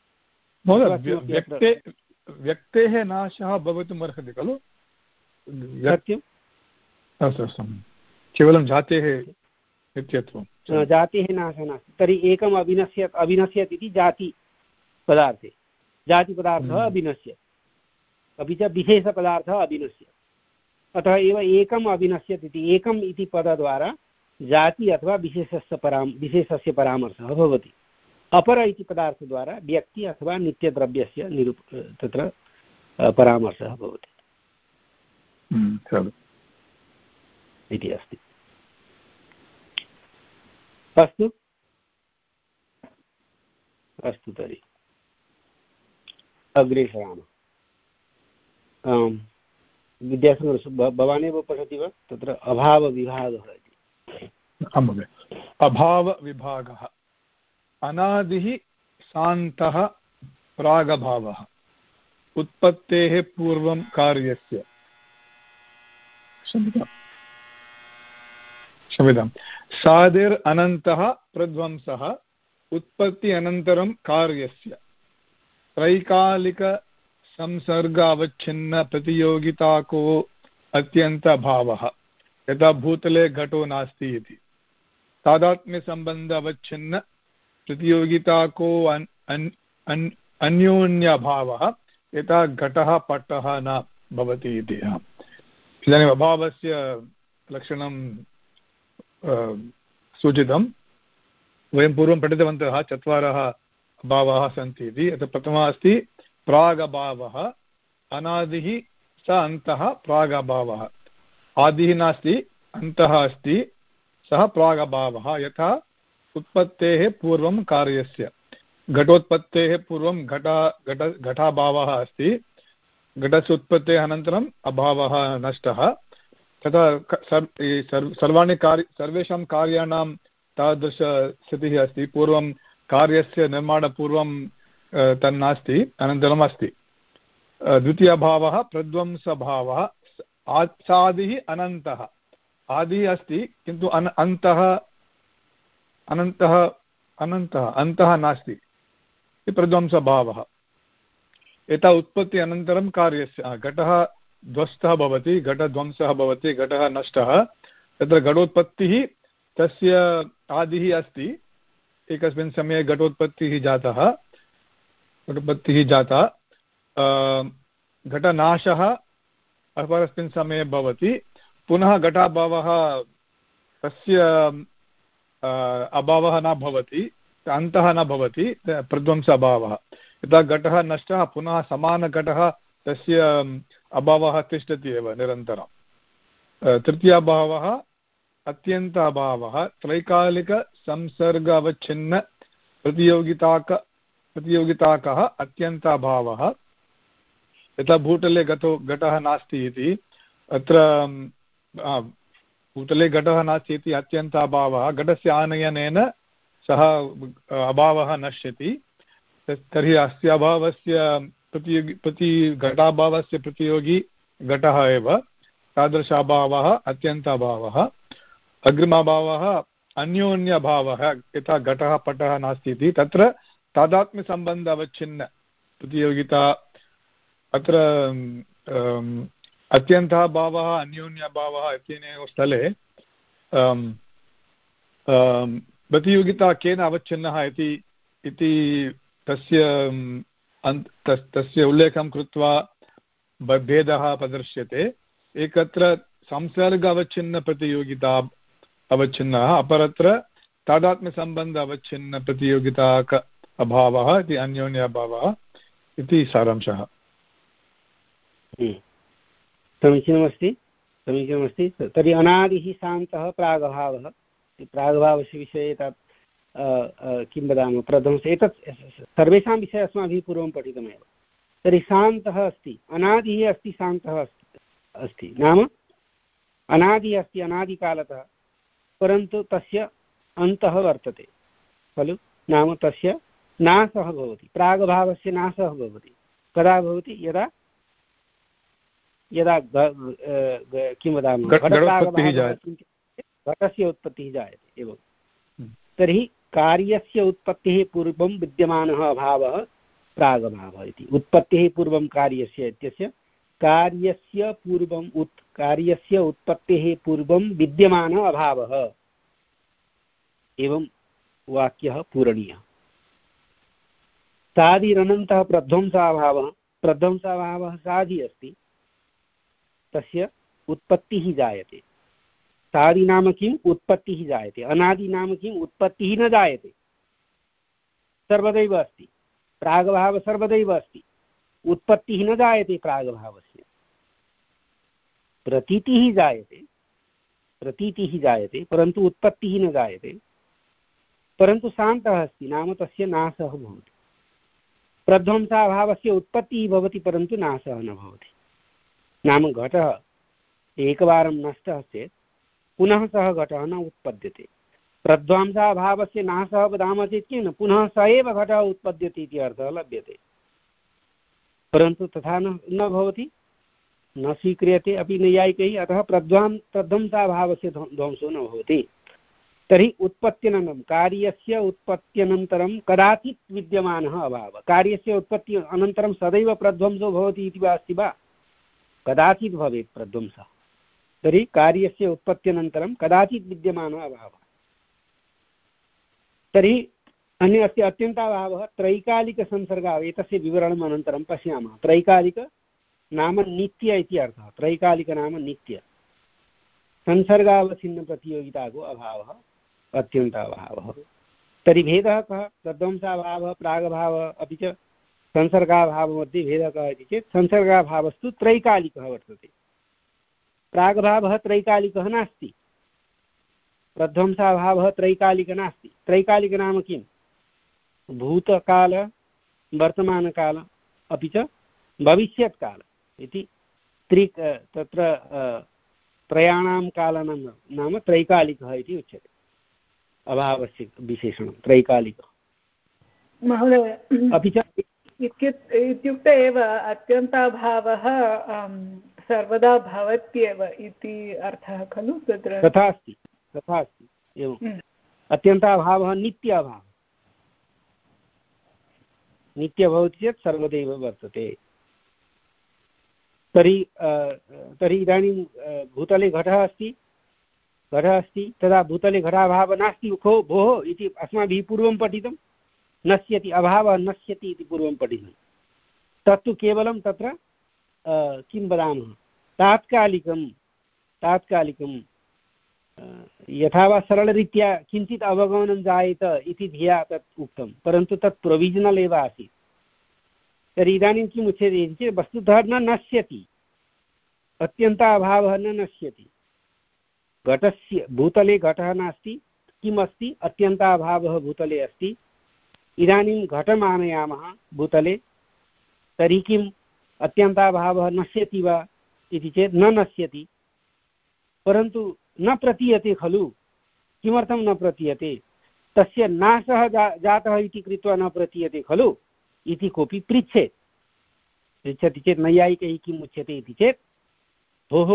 व्यक्तेः नाशः भवितुमर्हति खलु। सत्यम्। अस्तु अस्तु, केवलं जातेः नित्यत्वं, जातेः नाशः नास्ति। तर्हि एकम् अविनश्यत् अविनश्यत् इति जातिपदार्थे, जातिपदार्थः अविनश्यत्, अपि च विशेषपदार्थः अविनश्यत्। अतः एव एकम् अविनश्यत् इति एकम् इति पदद्वारा जाति अथवा विशेषस्य पराम विशेषस्य परामर्शः भवति। अपर इति पदार्थद्वारा व्यक्ति अथवा नित्यद्रव्यस्य निरूप तत्र परामर्शः भवति इति अस्ति। अस्तु अस्तु, तर्हि अग्रे सरामः। विद्यासागर भवानेव पठति वा तत्र अभावविभागः इति? आं महोदय। अभावविभागः अनादिः शान्तः प्रागभावः उत्पत्तेः पूर्वं कार्यस्य क्षम्यतां सादिर् अनन्तः प्रध्वंसः उत्पत्ति अनन्तरं कार्यस्य त्रैकालिक संसर्ग अवच्छिन्न प्रतियोगिताको अत्यन्तभावः यथा भूतले घटो नास्ति इति तादात्म्यसम्बन्ध अवच्छिन्न प्रतियोगिताको अन् अन् अन् अन्योन्यभावः यथा घटः पटः न भवति इति। इदानीम् अभावस्य लक्षणं सूचितं। वयं पूर्वं पठितवन्तः चत्वारः अभावाः सन्ति इति। अतः प्रथमः अस्ति प्रागभावः, अनादिः स अन्तः प्रागभावः। आदिः नास्ति, अन्तः अस्ति, सः प्रागभावः। यथा उत्पत्तेः पूर्वं कार्यस्य, घटोत्पत्तेः पूर्वं घट घट घटाभावः अस्ति, घटस्य उत्पत्तेः अनन्तरम् अभावः नष्टः। तथा सर्वाणि कार्य सर्वेषां कार्याणां तादृशस्थितिः अस्ति। पूर्वं कार्यस्य निर्माणपूर्वं तन्नास्ति, अनन्तरम् अस्ति। द्वितीयभावः प्रध्वंसभावः। सादिः अनन्तः, आदिः अस्ति किन्तु अन अन्तः अनन्तः अनन्तः अन्तः नास्ति, प्रध्वंसभावः। यथा उत्पत्ति अनन्तरं कार्यस्य घटः ध्वस्तः भवति, घटध्वंसः भवति, घटः नष्टः। तत्र घटोत्पत्तिः तस्य आदिः अस्ति, एकस्मिन् समये घटोत्पत्तिः जातः घटोत्पत्तिः जाता, घटनाशः अपरस्मिन् समये भवति, पुनः घटाभावः तस्य अभावः न भवति, अन्तः न भवति, प्रध्वंसभावः। यदा घटः नष्टः पुनः समानघटः तस्य अभावः तिष्ठति एव निरन्तरम् तृतीयाभावः अत्यन्त अभावः त्रैकालिकसंसर्ग अवच्छिन्न प्रतियोगिताक प्रतियोगिताकः अत्यन्त अभावः। यथा भूतले घटो घटः नास्ति इति अत्र भूतले घटः नास्ति इति अत्यन्त अभावः, घटस्य आनयनेन सः अभावः नश्यति। तर्हि अस्य अभावस्य प्रतियोगि प्रति घटाभावस्य प्रतियोगी घटः एव, तादृश अभावः अत्यन्त अभावः। अग्रिमभावः अन्योन्यभावः, यथा घटः पटः नास्ति इति तत्र तादात्म्यसम्बन्ध अवच्छिन्न प्रतियोगिता। अत्र अत्यन्तः भावः अन्योन्यभावः इत्यनेन स्थले प्रतियोगिता केन अवच्छिन्नः इति इति तस्य तस्य उल्लेखं कृत्वा भेदः प्रदर्श्यते। एकत्र संसर्ग अवच्छिन्न प्रतियोगिता अवच्छिन्नः, अपरत्र तादात्म्यसम्बन्ध अवच्छिन्न प्रतियोगिता अभावः इति अन्योन्य अभावः इति सारांशः। समीचीनमस्ति समीचीनमस्ति तर्हि अनादिः शान्तः प्रागभावः, प्रागभावस्य विषये तत् किं वदामः, प्रथमम् एतत् सर्वेषां विषये अस्माभिः पूर्वं पठितमेव। तर्हि शान्तः अस्ति, अनादिः अस्ति, शान्तः अस्ति अस्ति नाम अनादिः अस्ति अनादिकालतः, परन्तु तस्य अन्तः वर्तते खलु, नाम तस्य नाशः भवति, प्रागभावस्य नाशः भवति। कदा भवति? यदा यदा किं वदामः, घटस्य उत्पत्तिः जायते एवं। तर्हि कार्यस्य उत्पत्तिः पूर्वं विद्यमानः अभावः प्रागभावः इति। उत्पत्तिः पूर्वं कार्यस्य इत्यस्य कार्यस्य पूर्वम् उत् कार्यस्य उत्पत्तिः पूर्वं विद्यमानः अभावः, एवं वाक्यः पूरणीयः। सादिरनन्तः प्रध्वंसाभावः, प्रध्वंसाभावः सादि अस्ति, तस्य उत्पत्तिः जायते। सादि नाम किम्? उत्पत्तिः जायते। अनादि नाम किम्? उत्पत्तिः न जायते, सर्वदैव अस्ति। प्रागभावः सर्वदैव अस्ति, उत्पत्तिः न जायते प्रागभावस्य। प्रतीतिः जायते, प्रतीतिः जायते, परन्तु उत्पत्तिः न जायते। परन्तु शान्तः अस्ति, नाम तस्य नाशः भवति। प्रध्वंसाभावस्य उत्पत्तिः भवति, परन्तु नाशः न भवति। नाम घटः एकवारं नष्टः चेत् पुनः सः घटः न उत्पद्यते। प्रध्वंसाभावस्य नाशः वदामः चेत् किं, पुनः स एव घटः उत्पद्यते इति अर्थः लभ्यते। परन्तु तथा न न भवति, न स्वीक्रियते अपि नैयायिकैः। अतः प्रध्वां प्रध्वंसाभावस्य ध्वंसो न भवति। तर्हि उत्पत्त्यनन्तरं, कार्यस्य उत्पत्त्यनन्तरं कदाचित् विद्यमानः अभावः। कार्यस्य उत्पत्ति अनन्तरं सदैव प्रध्वंसो भवति इति वा अस्ति वा? कदाचित् भवेत् प्रध्वंसः। तर्हि कार्यस्य उत्पत्त्यनन्तरं कदाचित् विद्यमानः अभावः। तर्हि अन्य अस्य अत्यन्ताभावः त्रैकालिकसंसर्गः। एतस्य विवरणम् अनन्तरं पश्यामः। त्रैकालिक नाम नित्य इति अर्थः। त्रैकालिक नाम नित्य। संसर्गावच्छिन्न प्रतियोगिताको अभावः अत्यन्ताभावः। तर्हि भेदः कः? प्रध्वंसाभावः, प्रागभावः अपि च संसर्गाभावमध्ये भेदः कः इति चेत् संसर्गाभावस्तु त्रैकालिकः वर्तते। प्रागभावः त्रैकालिकः नास्ति, प्रध्वंसाभावः त्रैकालिकः नास्ति। त्रैकालिक नाम किं? भूतकाल, वर्तमानकाल अपि च भविष्यत्काल इति त्रि तत्र त्रयाणां कालानां नाम त्रैकालिकः इति उच्यते। अभावस्य विशेषणं त्रैकालिकः। महोदय, अपि च इत्युक्ते एव अत्यन्ताभावः सर्वदा भवत्येव इति अर्थः खलु तत्र? तथा अस्ति, तथा अस्ति एवम्। अत्यन्ताभावः नित्याभावः। नित्य भवति चेत् सर्वदैव वर्तते। तर्हि तर्हि इदानीं भूतले घटः अस्ति, घटः अस्ति, तदा भूतले घटाभावः नास्ति खो भोः इति अस्माभिः पूर्वं पठितं। नश्यति, अभावः नश्यति इति पूर्वं पठितं। तत्तु केवलं तत्र किं वदामः, तात्कालिकं तात्कालिकं यथा वा सरलरीत्या किञ्चित् अवगमनं जायेत इति धिया तत् उक्तं, परन्तु तत् प्रोविजनल् एव आसीत्। तर्हि इदानीं किम् उच्यते चेत् वस्तुतः न नश्यति, अत्यन्ताभावः न नश्यति, घटस्य भूतले घटः नास्ति, किम् अस्ति? अत्यन्ताभावः भूतले अस्ति। इदानीं घटम् आनयामः भूतले, तर्हि किम् अत्यन्ताभावः नश्यति वा इति चेत् न नश्यति। परन्तु न प्रतीयते खलु। किमर्थं न प्रतीयते? तस्य नाशः जा जातः इति कृत्वा न प्रतीयते खलु इति कोऽपि पृच्छेत्। पृच्छति चेत् नैयायिकैः किम् उच्यते इति चेत्, भोः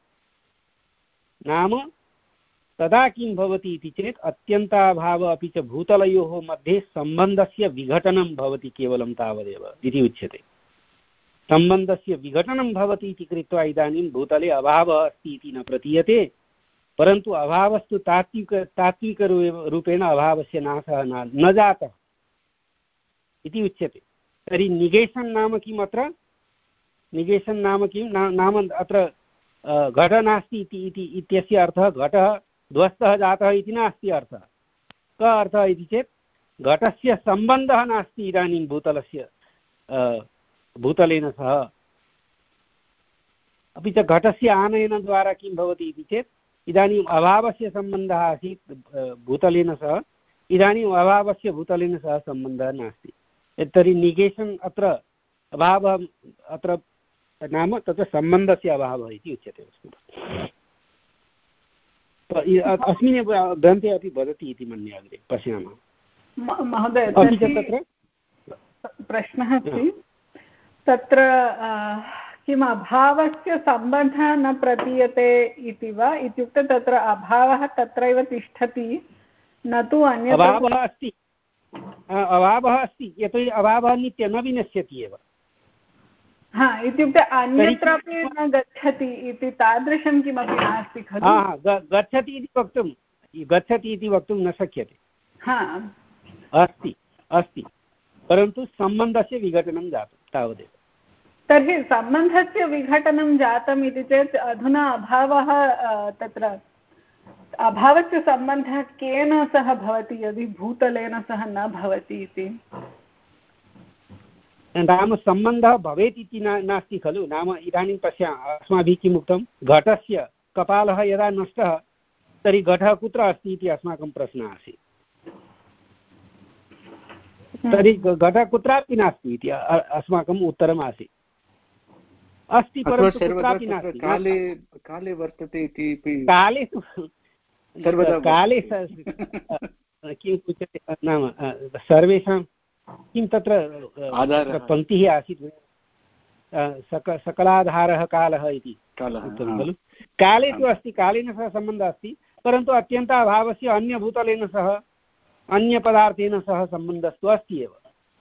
नाम तदा किं भवति इति चेत् अत्यन्ताभाव अपि च भूतलयोः मध्ये सम्बन्धस्य विघटनं भवति केवलं तावदेव इति उच्यते। सम्बन्धस्य विघटनं भवति इति कृत्वा इदानीं भूतले अभावः अस्ति इति न प्रतीयते, परन्तु अभावस्तु तात्विक तात्विकरूपेण अभावस्य नाशः न न जातः इति उच्यते। तर्हि निगेशन् नाम किम्? अत्र निगेशन् नाम किं? नाम अत्र घट नास्ति इति इत्यस्य अर्थः घटः ध्वस्तः जातः इति नास्ति अर्थः। कः अर्थः इति चेत् घटस्य सम्बन्धः नास्ति इदानीं भूतलस्य भूतलेन सह। अपि च घटस्य आनयनद्वारा किं भवति इति चेत् इदानीम् अभावस्य सम्बन्धः आसीत् भूतलेन सह, इदानीम् अभावस्य भूतलेन सह सम्बन्धः नास्ति। तर्हि निगेशन् अत्र अभावः अत्र नाम तत्र सम्बन्धस्य अभावः इति उच्यते वस्तुतः। अस्मिन् ग्रन्थे अपि वदति इति मन्ये, अग्रे पश्यामः। महोदय, अपि च तत्र प्रश्नः अस्ति, तत्र किम् अभावस्य सम्बन्धः न प्रतीयते इति वा? इत्युक्ते तत्र अभावः तत्रैव तिष्ठति, न तु अन्यत्र। अभावः अस्ति, अभावः अस्ति, यतोहि अभावः नित्यः न विनश्यति एव। हा, इत्युक्ते अन्यत्रापि न गच्छति इति तादृशं किमपि नास्ति खलु? हा, गच्छति इति वक्तुं गच्छति इति वक्तुं न शक्यते। हा, अस्ति अस्ति, परन्तु सम्बन्धस्य विघटनं जातं तावदेव। तर्हि सम्बन्धस्य विघटनं जातम् इति चेत् अधुना अभावः तत्र अभावस्य सम्बन्धः केन सह भवति यदि भूतलेन सह न भवति इति? नाम सम्बन्धः भवेत् इति नास्ति खलु। नाम इदानीं पश्या, अस्माभिः किम् उक्तं? घटस्य कपालः यदा नष्टः तर्हि घटः कुत्र अस्ति इति अस्माकं प्रश्नः आसीत्। तर्हि घटः कुत्रापि नास्ति इति अस्माकम् उत्तरम् आसीत्। अस्ति, परन्तु कुत्रापि नास्ति। काले काले वर्तते इति काले सर्वदा काले किम् उच्यते नाम सर्वेषां किं तत्र पङ्क्तिः आसीत्, सक सकलाधारः कालः इति उक्तं खलु। काले तु अस्ति, कालेन सह सम्बन्धः अस्ति, परन्तु अत्यन्ताभावस्य अन्यभूतलेन सह अन्यपदार्थेन सह सम्बन्धस्तु अस्ति एव।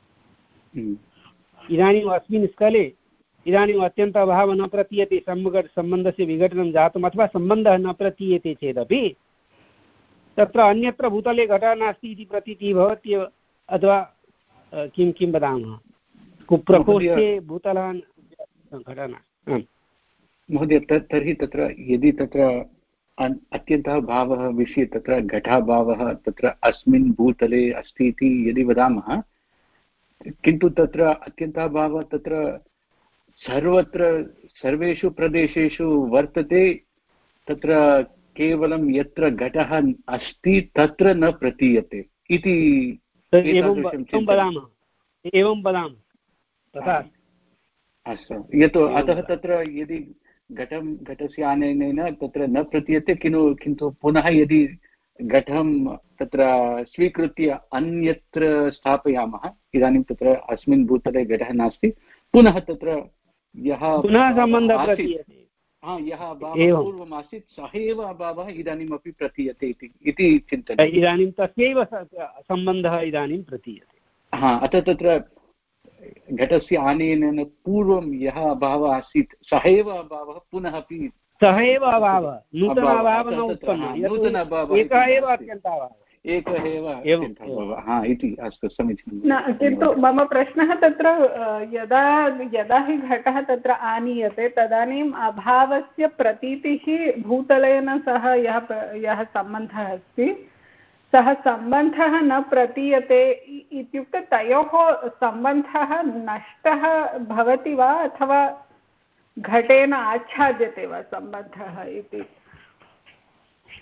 इदानीम् अस्मिन् स्थले इदानीम् अत्यन्ताभावः न प्रतीयते, सम्बन्ध सम्बन्धस्य विघटनं जातम् अथवा सम्बन्धः न प्रतीयते चेदपि तत्र अन्यत्र भूतले घटः नास्ति इति प्रतीतिः भवत्येव। अथवा किं किं वदामः, कुप्रकोष्ठे भूतलः घटः नास्ति। महोदय, तर्हि तत्र यदि तत्र अत्यन्तः भावः विषये तत्र घटाभावः तत्र अस्मिन् भूतले अस्ति इति यदि वदामः, किन्तु तत्र अत्यन्तः भावः तत्र सर्वत्र सर्वेषु प्रदेशेषु वर्तते, तत्र केवलं यत्र घटः अस्ति तत्र न प्रतीयते इति एवं वदामः एवं वदामः तथा। अस्तु, यतो अतः तत्र यदि घटं घटस्य आनयनेन तत्र न प्रतीयते, किन्तु किन्तु पुनः यदि घटं तत्र स्वीकृत्य अन्यत्र स्थापयामः, इदानीं तत्र अस्मिन् भूतले घटः नास्ति, पुनः तत्र यः पुनः सम्बन्धः प्रतीयते, हा यः अभावः पूर्वम् आसीत् सः एव अभावः इदानीमपि प्रतीयते इति चिन्तयति। इदानीं तस्यैव सम्बन्धः इदानीं प्रतीयते। हा, अतः तत्र घटस्य आनयनेन पूर्वं यः अभावः आसीत् सः एव अभावः पुनः अपि सः एव अभावः, नूतन अभावः न उत्पन्नः, नूतन अभावः एकः एव अत्यन्ताभावः, एकः एव अत्यन्ताभावः। हा इति, अस्तु, समीचीनं। किन्तु मम प्रश्नः तत्र यदा यदा हि घटः तत्र आनीयते तदानीम् अभावस्य प्रतीतिः भूतलेन सह यः यः सम्बन्धः अस्ति सः सम्बन्धः न प्रतीयते इत्युक्ते तयोः सम्बन्धः नष्टः भवति वा अथवा घटेन आच्छाद्यते वा सम्बन्धः इति?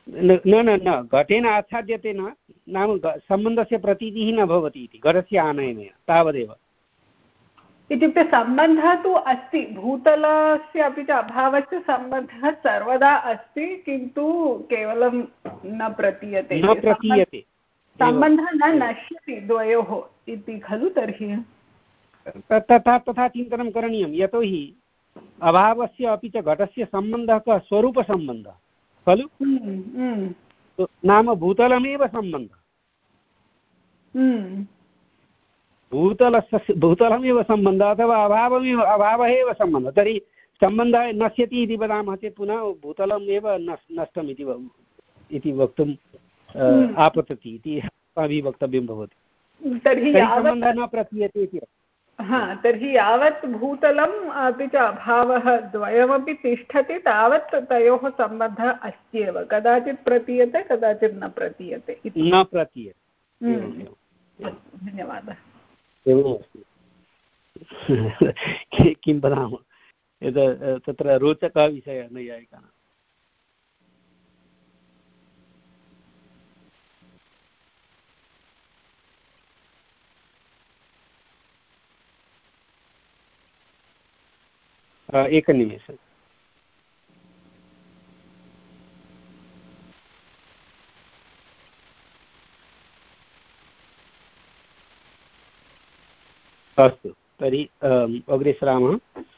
न न न घटेन आच्छाद्यते न नाम सम्बन्धस्य प्रतीतिः न भवति इति घटस्य आनयनेन तावदेव। इत्युक्ते सम्बन्धः तु अस्ति, भूतलस्य अपि च अभावस्य सम्बन्धः सर्वदा अस्ति, किन्तु केवलं न प्रतीयते, न प्रतीयते, सम्बन्धः न नश्यति द्वयोः इति खलु। तर्हि तथा तथा चिन्तनं करणीयं, यतोहि अभावस्य अपि च घटस्य सम्बन्धः कः, स्वरूपसम्बन्धः खलु। नाम भूतलमेव सम्बन्धः, भूतलस्य भूतलमेव सम्बन्धः अथवा अभावमेव अभावः एव सम्बन्धः। तर्हि सम्बन्धः नश्यति इति वदामः चेत् पुनः भूतलम् एव नष्टम् इति वक्तुम् आपतति इति अस्माभिः वक्तव्यं भवति। तर्हि सम्बन्धः न प्रतीयते इति। हा, तर्हि यावत् भूतलम् अपि च अभावः द्वयमपि तिष्ठति तावत् तयोः सम्बन्धः अस्त्येव, कदाचित् प्रतीयते कदाचित् न प्रतीयते न प्रतीयते। धन्यवादः। एवमस्ति। किं वदामः, यत् तत्र रोचकः विषयः नैयायिकानां। एकनिमेषम्। अस्तु, तर्हि अग्रे सरामः।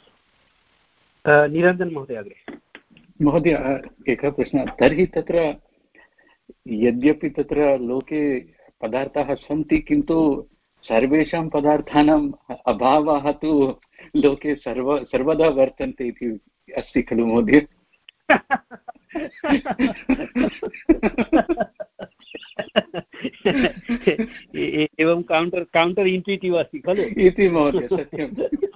निरञ्जन महोदय अग्रे। महोदय एकः प्रश्नः, तर्हि तत्र यद्यपि तत्र लोके पदार्थाः सन्ति किन्तु सर्वेषां पदार्थानाम् अभावः तु लोके सर्व सर्वदा वर्तन्ते इति अस्ति खलु महोदय। एवं कौण्टर् कौण्टर् इन्ट्यूटिव् अस्ति खलु इति महोदय, सत्यम्।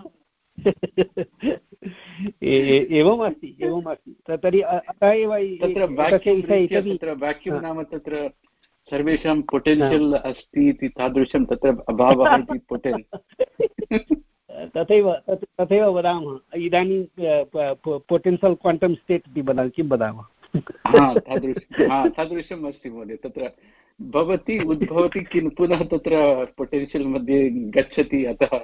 एवम् अस्ति एवम् अस्ति तर्हि अतः एव तत्र वाक्यूम् नाम तत्र सर्वेषां पोटेन्शियल् अस्ति इति तादृशं तत्र अभावः इति पोटेन् तथैव तथैव वदामः। इदानीं पोटेन्शियल् क्वाण्टम् स्टेट् इति वदामः, किं वदामः। तादृशं तादृशम् अस्ति महोदय, तत्र भवति उद्भवति किं पुनः तत्र पोटेन्शियल् मध्ये गच्छति, अतः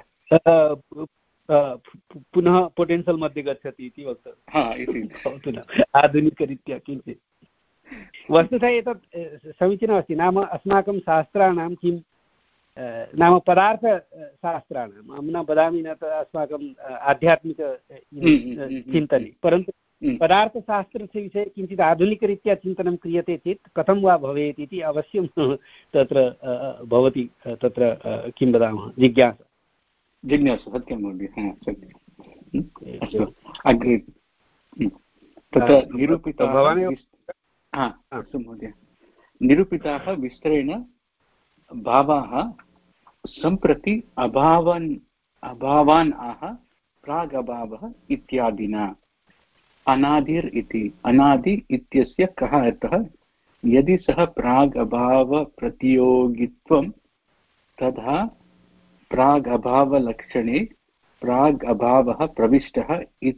पुनः पोटेन्शियल् मध्ये गच्छति इति वक्तव्यम् आधुनिकरीत्या किञ्चित्। वस्तुतः एतत् समीचीनमस्ति। नाम अस्माकं शास्त्राणां किं नाम पदार्थशास्त्राणाम् अहं न वदामि, न अस्माकं आध्यात्मिक चिन्तने, परन्तु पदार्थशास्त्रस्य विषये किञ्चित् आधुनिकरीत्या चिन्तनं क्रियते चेत् कथं वा भवेत् इति अवश्यं तत्र भवति, तत्र किं वदामः, जिज्ञासा जिज्ञासा। सत्यं महोदय, सत्यम्। अग्रे तत्र निरूपिताः अस्तु महोदय, निरूपिताः विस्तरेण भावाः सम्प्रति अभावान् अभावान् आह प्रागभावः इत्यादिना। अनादिर् इति अनादि इत्यस्य कः अर्थः? यदि सः प्रागभावप्रतियोगित्वं तथा प्रागभावलक्षणे प्रागभावः प्रविष्टः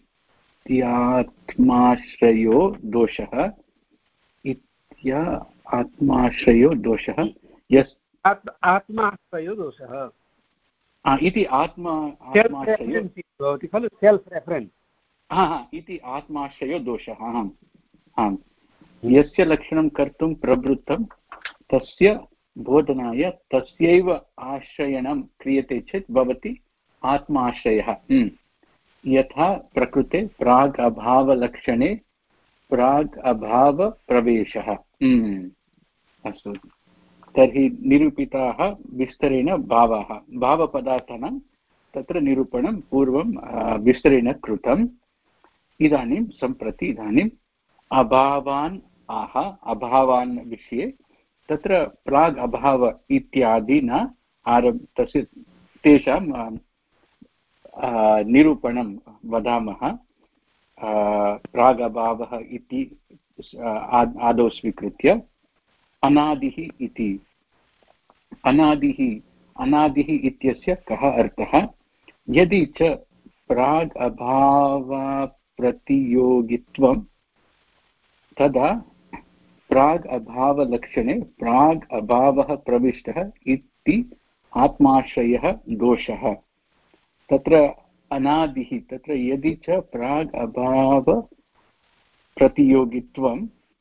इत्यात्माश्रयो दोषः इत्या आत्माश्रयो दोषः यस् आत्माश्रयो दोषः इति आत्मा आत्माश्रयो भवति खलु, सेल्फ् रेफरेन्स्। हा हा इति आत्माश्रयो दोषः। आम् आम्, यस्य लक्षणं कर्तुं प्रवृत्तं तस्य बोधनाय तस्यैव आश्रयणं क्रियते चेत् भवति आत्माश्रयः। यथा प्रकृते प्राग् अभावलक्षणे प्राग् अभावप्रवेशः। अस्तु, तर्हि निरूपिताः विस्तरेण भावाः, भावपदार्थानां तत्र निरूपणं पूर्वं विस्तरेण कृतम्। इदानीं सम्प्रति इदानीम् अभावान् आह अभावान् विषये तत्र प्राग् अभाव इत्यादि न आरभ तस्य तेषां निरूपणं वदामः। प्राग् अभावः इति आदौ स्वीकृत्य अनादिः इति अनादिः अनादिः इत्यस्य कः अर्थः? यदि च प्राग् अभावप्रतियोगित्वं तदा प्राग् अभावलक्षणे प्राग् अभावः प्रविष्टः इति आत्माश्रयः दोषः। तत्र अनादिः तत्र यदि च प्राग् अभावप्रतियोगित्वं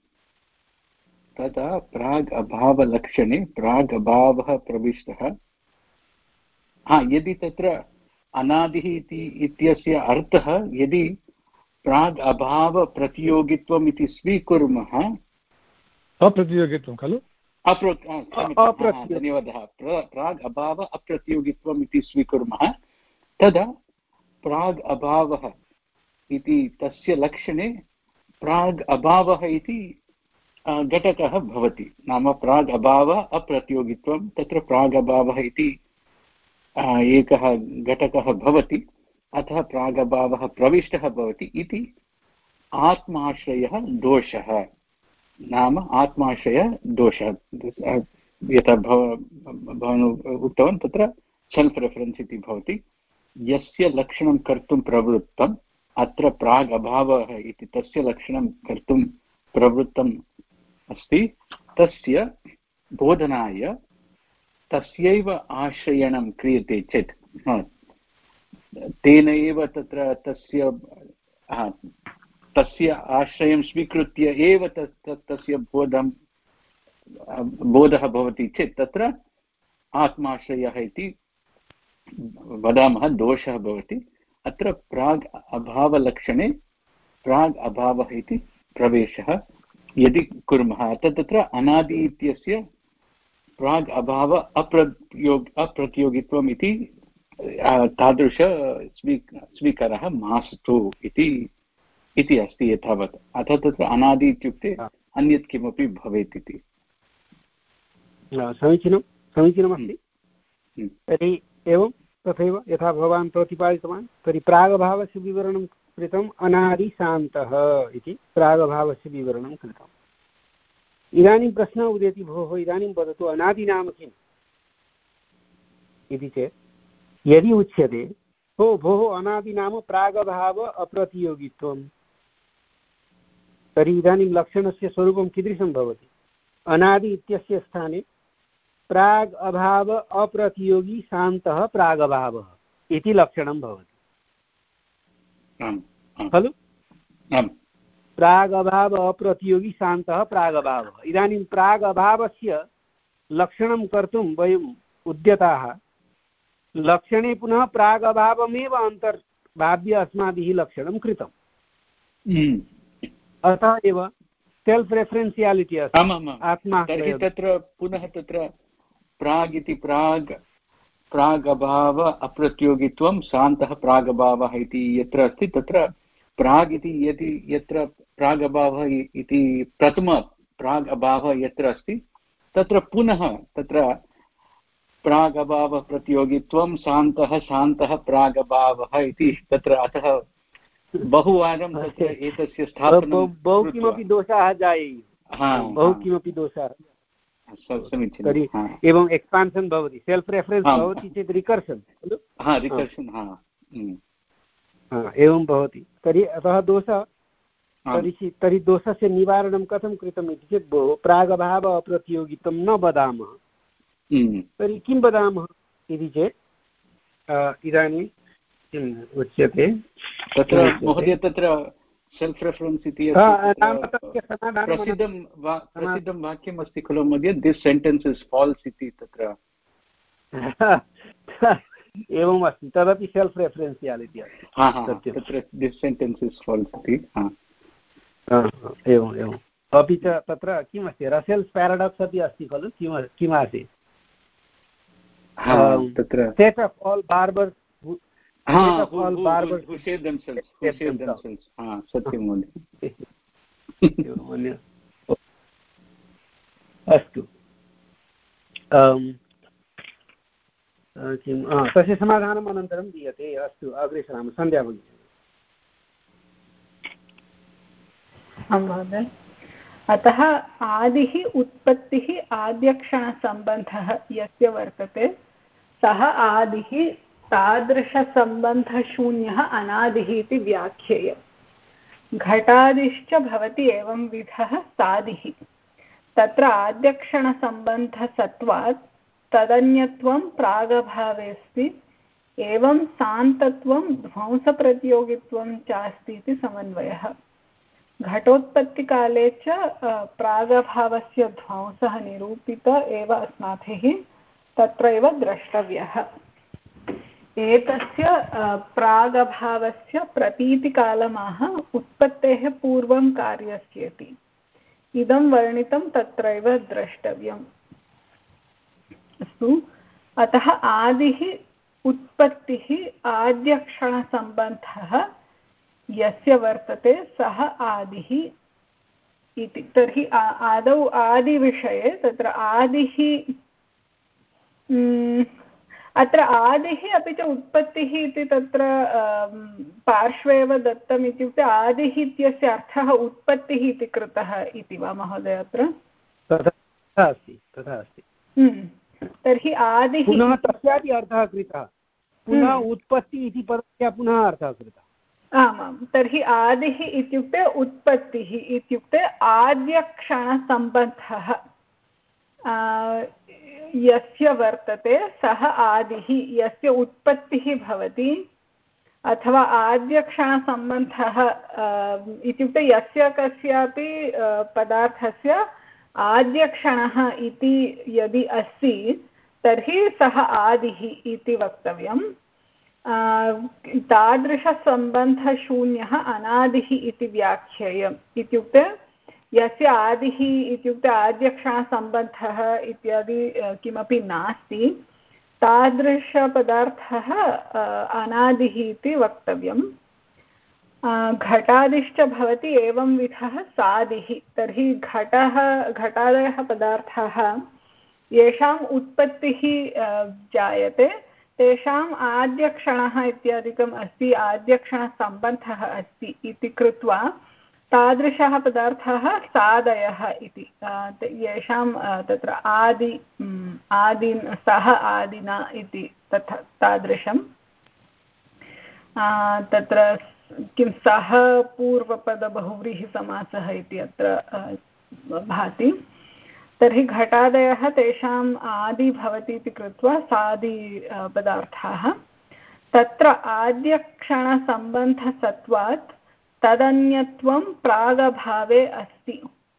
तदा प्राग् अभावलक्षणे प्राग् अभावः प्रविष्टः। हा यदि तत्र अनादिः इति इत्यस्य अर्थः यदि प्राग् अभावप्रतियोगित्वम् इति स्वीकुर्मः अप्रतियोगित्वं खलु धन्यवादः प्राग् अभाव अप्रतियोगित्वम् इति स्वीकुर्मः तदा प्राग् अभावः इति तस्य लक्षणे प्राग् अभावः इति घटकः भवति। नाम प्राग् अभाव अप्रतियोगित्वं तत्र प्राग् अभावः इति एकः घटकः भवति अतः प्राग् अभावः प्रविष्टः भवति इति आत्माश्रयः दोषः। नाम आत्माश्रयः दोषः यथा भवान् उक्तवान् तत्र सेल्फ् रेफरेन्स् इति भवति। यस्य लक्षणं कर्तुं प्रवृत्तम् अत्र प्राग् अभावः इति तस्य लक्षणं कर्तुं प्रवृत्तम् अस्ति तस्य बोधनाय तस्यैव आश्रयणं क्रियते चेत् तेन एव तत्र तस्य तस्य आश्रयं स्वीकृत्य एव तस्य बोधं बोधः भवति चेत् तत्र आत्माश्रयः इति वदामः दोषः भवति। अत्र प्राग् अभावलक्षणे प्राग् अभावः इति प्रवेशः यदि कुर्मः अतः तत्र अनादि इत्यस्य प्राग् अभाव अप्रयोग अप्रतियोगित्वम् इति तादृश स्वी स्वीकारः मास्तु इति इति अस्ति यथावत्। अतः तत्र अनादि इत्युक्ते अन्यत् किमपि भवेत् इति। समीचीनं समीचीनमस्ति। तर्हि एवं तथैव यथा भवान् प्रतिपादितवान् तर्हि प्रागभावस्य विवरणं कृतम् अनादिशान्तः इति प्रागभावस्य विवरणं कृतम्। इदानीं प्रश्नः उदेति भोः इदानीं वदतु अनादि नाम किम् इति चेत् यदि उच्यते हो भोः अनादि नाम प्रागभाव अप्रतियोगित्वं तर्हि इदानीं लक्षणस्य स्वरूपं कीदृशं भवति? अनादि इत्यस्य स्थाने प्राग् अभाव अप्रतियोगी शान्तः प्रागभावः इति लक्षणं भवति खलु? प्रागभाव अप्रतियोगी शान्तः प्रागभावः। इदानीं प्रागभावस्य लक्षणं कर्तुं वयम् उद्यताः लक्षणे पुनः प्रागभावमेव अन्तर्भाव्य अस्माभिः लक्षणं कृतम्। अतः एव सेल्फ् रेफरेन्शियालिटि अस्ति आत्मा। तत्र पुनः तत्र प्राग् इति प्राग् प्रागभाव अप्रतियोगित्वं शान्तः प्रागभावः इति यत्र अस्ति तत्र प्राग् इति यदि यत्र प्रागभावः इति प्रथम प्राग् अभावः यत्र अस्ति तत्र पुनः तत्र प्रागभाव प्रतियोगित्वं शान्तः शान्तः प्रागभावः इति तत्र अतः बहुवारं तत्र एतस्य स्थापनं बहु किमपि दोषाः जायेयुः बहु किमपि दोषाः समीचीनं। तर्हि एवं एक्स्पान्शन् भवति सेल्फ् रेफरेन्स् भवति चेत् रिकर्षन् खलु? हा रिकर्षन् हा एवं भवति। तर्हि अतः दोषः तर्हि तर्हि दोषस्य निवारणं कथं कृतम् इति चेत् भोः प्रागभाव अप्रतियोगित्वं न वदामः तर्हि किं वदामः इति चेत् इदानीं किम् उच्यते तत्र महोदय तत्र सेल्फ् रेफरेन्स् इति प्रसिद्धं प्रसिद्धं वाक्यम् अस्ति खलु महोदय दिस् सेण्टेन्स् इस् फाल्स् इति तत्र एवम् अस्ति तदपि सेल्फ् रेफरेन्शियालिटि अस्ति तत्र दिस् सेण्टेन्स् इस् फाल्स् इति एवम् एवम् अपि च तत्र किमस्ति रसेल्स् पेराडाक्स् अपि अस्ति खलु किम् किम् आसीत् तत्र सेट् आफ् आल् बार्बर्स् अस्तु किं तस्य समाधानम् अनन्तरं दीयते। अस्तु अग्रे सरामः। सन्ध्या भगिनी। महोदय अतः आदिः उत्पत्तिः आद्यक्षणसम्बन्धः यस्य वर्तते सः आदिः तादृशसम्बन्धशून्यः अनादिः इति व्याख्येय। घटादिश्च भवति एवं विधः सादिः तत्र आद्यक्षणसम्बन्धसत्वात् तदन्यत्वं प्रागभावेऽस्ति एवं सान्तत्वं ध्वंसप्रतियोगित्वं चास्ति इति समन्वयः। घटोत्पत्तिकाले च प्रागभावस्य ध्वंसः निरूपित एव अस्माभिः तत्रैव द्रष्टव्यः। एतस्य प्रागभावस्य प्रतीतिकालमाह उत्पत्तेः पूर्वं कार्यस्येति। इदं वर्णितं तत्रैव द्रष्टव्यम्। अस्तु, अतः आदिः उत्पत्तिः आद्यक्षणसम्बन्धः यस्य वर्तते सः आदिः इति। तर्हि आदौ आदिविषये तत्र आदिः अत्र आदिः अपि च उत्पत्तिः इति तत्र पार्श्वे एव दत्तम् इत्युक्ते आदिः इत्यस्य अर्थः उत्पत्तिः इति कृतः इति वा महोदय? अत्र तथा अस्ति तथा अस्ति तर्हि आदिः पुनः तस्यापि अर्थः कृतः, पुनः उत्पत्ति इति पदस्य पुनः अर्थः कृतः। आमां, तर्हि आदिः इत्युक्ते उत्पत्तिः इत्युक्ते आद्यक्षणसम्बन्धः यस्य वर्तते सः आदिः, यस्य उत्पत्तिः भवति, अथवा आद्यक्षणसम्बन्धः इत्युक्ते यस्य कस्यापि पदार्थस्य आद्यक्षणः इति यदि अस्ति तर्हि सः आदिः इति वक्तव्यम्। तादृशसम्बन्धशून्यः अनादिः इति व्याख्येयम्। इत्युक्ते यस्य आदिः इत्युक्ते आद्यक्षणसम्बन्धः इत्यादि किमपि नास्ति तादृशपदार्थः अनादिः इति वक्तव्यम्। घटादिश्च भवति एवं विधः सादिः। तर्हि घटः घटादयः पदार्थाः येषाम् उत्पत्तिः जायते तेषाम् आद्यक्षणः इत्यादिकम् अस्ति, आद्यक्षणसम्बन्धः अस्ति इति कृत्वा तादृशः पदार्थः सादयः इति। येषां तत्र आदि आदिन् सः आदिना इति तथा तादृशं तत्र किं सः पूर्वपदबहुव्रीहिसमासः इति अत्र भाति। तर्हि घटादयः तेषाम् आदि भवति इति कृत्वा सादि पदार्थाः। तत्र आद्यक्षणसम्बन्धसत्वात् तदन्यत्वं प्रागभावे अस्ति।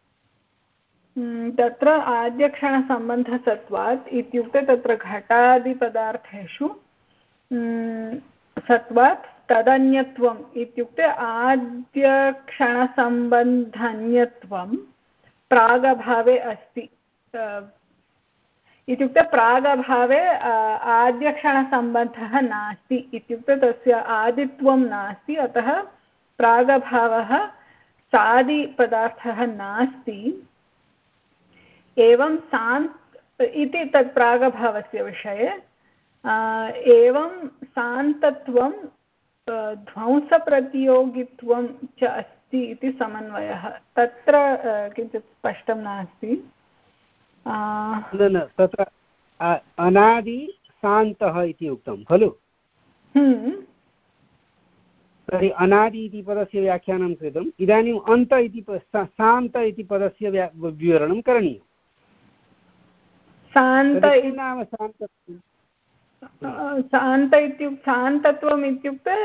तत्र आद्यक्षणसम्बन्धसत्वात् इत्युक्ते तत्र घटादिपदार्थेषु सत्वात् तदन्यत्वम् इत्युक्ते आद्यक्षणसम्बन्धन्यत्वं प्रागभावे अस्ति। इत्युक्ते प्रागभावे आद्यक्षणसम्बन्धः नास्ति इत्युक्ते तस्य आदित्वं नास्ति, अतः प्रागभावः सादिपदार्थः नास्ति। एवं सान्त इति तत् प्रागभावस्य विषये। एवं सान्तत्वं ध्वंसप्रतियोगित्वं च अस्ति इति समन्वयः। तत्र किञ्चित् स्पष्टं नास्ति। तत्र अनादि सान्तः इति उक्तं खलु? तर्हि अनादि इति पदस्य व्याख्यानं कृतम्। इदानीम् अन्त इति सान्त इति पदस्य विवरणं करणीयम्। सान्त नाम सान्तत्वं शान्त इत्युक्ते शान्तत्वम् इत्युक्ते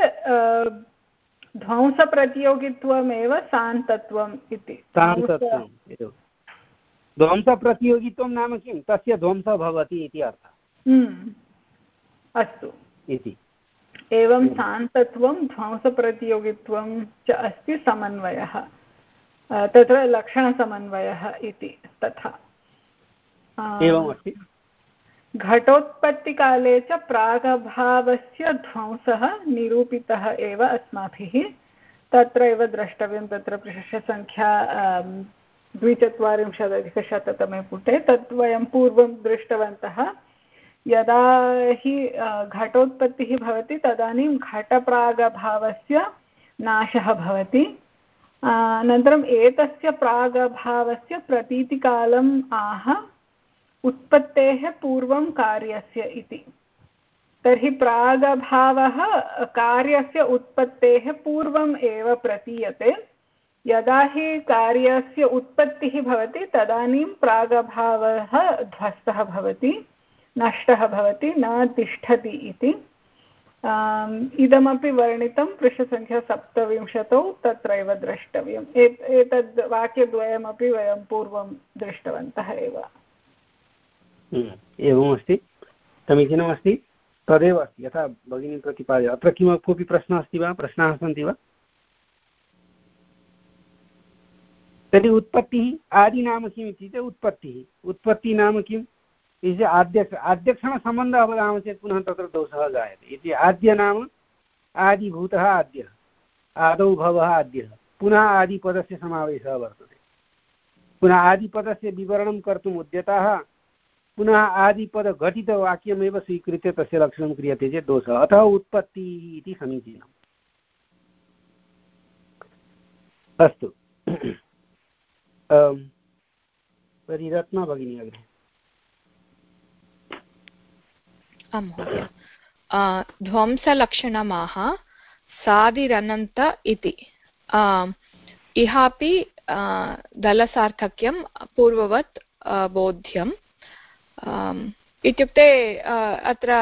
ध्वंसप्रतियोगित्वमेव शान्तत्वम् इति। शान्तत्वं ध्वंसप्रतियोगित्वं नाम किं? तस्य ध्वंसः भवति इति अर्थः। अस्तु इति। एवं शान्तत्वं ध्वंसप्रतियोगित्वं च अस्ति समन्वयः। तत्र लक्षणसमन्वयः इति तथा एवमस्ति। घटोत्पत्तिकाले च प्रागभावस्य ध्वंसः निरूपितः एव अस्माभिः तत्र एव द्रष्टव्यं। तत्र पृष्ठसङ्ख्या द्विचत्वारिंशदधिकशततमे पुटे तत् वयं पूर्वं दृष्टवन्तः। यदा हि घटोत्पत्तिः भवति तदानीं घटप्रागभावस्य नाशः भवति। अनन्तरम् एतस्य प्रागभावस्य प्रतीतिकालम् आह उत्पत्तेः पूर्वं कार्यस्य इति। तर्हि प्रागभावः कार्यस्य उत्पत्तेः पूर्वम् एव प्रतीयते, यदा हि कार्यस्य उत्पत्तिः भवति तदानीं प्रागभावः ध्वस्तः भवति, नष्टः भवति, न तिष्ठति इति। इदमपि वर्णितं पृष्ठसङ्ख्या सप्तविंशतौ तत्रैव द्रष्टव्यम्। एतद् वाक्यद्वयमपि वयं पूर्वं दृष्टवन्तः एव। एवमस्ति, समीचीनमस्ति, तदेव अस्ति यथा भगिनी प्रतिपाद्य। अत्र किमपि कोऽपि प्रश्नः अस्ति वा, प्रश्नाः सन्ति वा? तर्हि उत्पत्तिः आदि नाम किम् इत्युक्ते उत्पत्तिः उत्पत्तिः नाम किम् इति आद्यक्ष आद्यक्षणसम्बन्धः वदामः चेत् पुनः तत्र दोषः जायते इति। आद्य नाम आदिभूतः आद्यः, आदौ भवः आद्यः, पुनः आदिपदस्य समावेशः वर्तते। पुनः आदिपदस्य विवरणं कर्तुम् उद्यताः, पुनः आदिपदघटितवाक्यमेव स्वीकृत्य तस्य लक्षणं क्रियते चेत् दोषः। अतः उत्पत्तिः इति समीचीनम्। अस्तु, तर्हि रत्ना भगिनी अग्रे। आं महोदय, ध्वंसलक्षणमाह सादिरनन्त इति। इहापि दलसार्थक्यं पूर्ववत् बोध्यम्। इत्युक्ते अत्र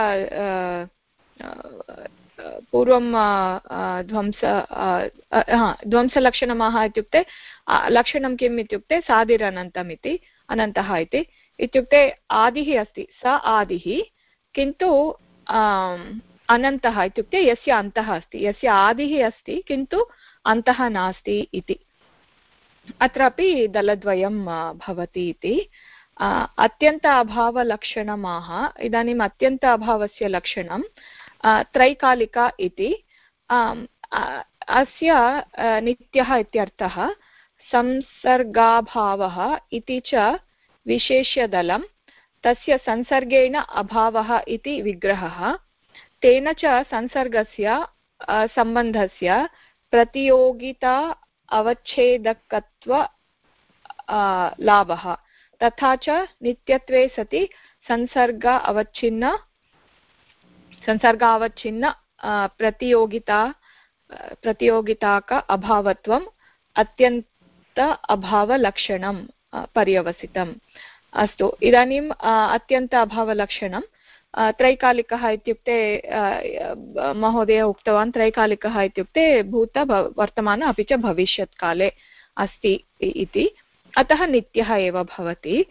पूर्वं ध्वंस ध्वंसलक्षणमाह इत्युक्ते लक्षणं किम् इत्युक्ते सादिरनन्तम् इति, अनन्तः इति। इत्युक्ते आदिः अस्ति, स आदिः, किन्तु अनन्तः इत्युक्ते यस्य अन्तः अस्ति, यस्य आदिः अस्ति किन्तु अन्तः नास्ति इति। अत्रापि दलद्वयं भवति इति। अत्यन्त अभावलक्षणमाह, इदानीम् अत्यन्त अभावस्य लक्षणं त्रैकालिका इति। अस्य नित्यः इत्यर्थः, संसर्गाभावः इति च विशेष्यदलं, तस्य संसर्गेण अभावः इति विग्रहः, तेन च संसर्गस्य सम्बन्धस्य प्रतियोगिता अवच्छेदकत्व लाभः, तथा च नित्यत्वे सति संसर्ग अवच्छिन्न संसर्गावच्छिन्न प्रतियोगिता प्रतियोगिताक अभावत्वम् अत्यन्त अभावलक्षणं पर्यवसितम्। अस्तु, इदानीम् अत्यन्त अभावलक्षणं त्रैकालिकः इत्युक्ते महोदय उक्तवान्, त्रैकालिकः इत्युक्ते भूत वर्तमान अपि च भविष्यत्काले अस्ति इति। अतः नित्यः एव भवति।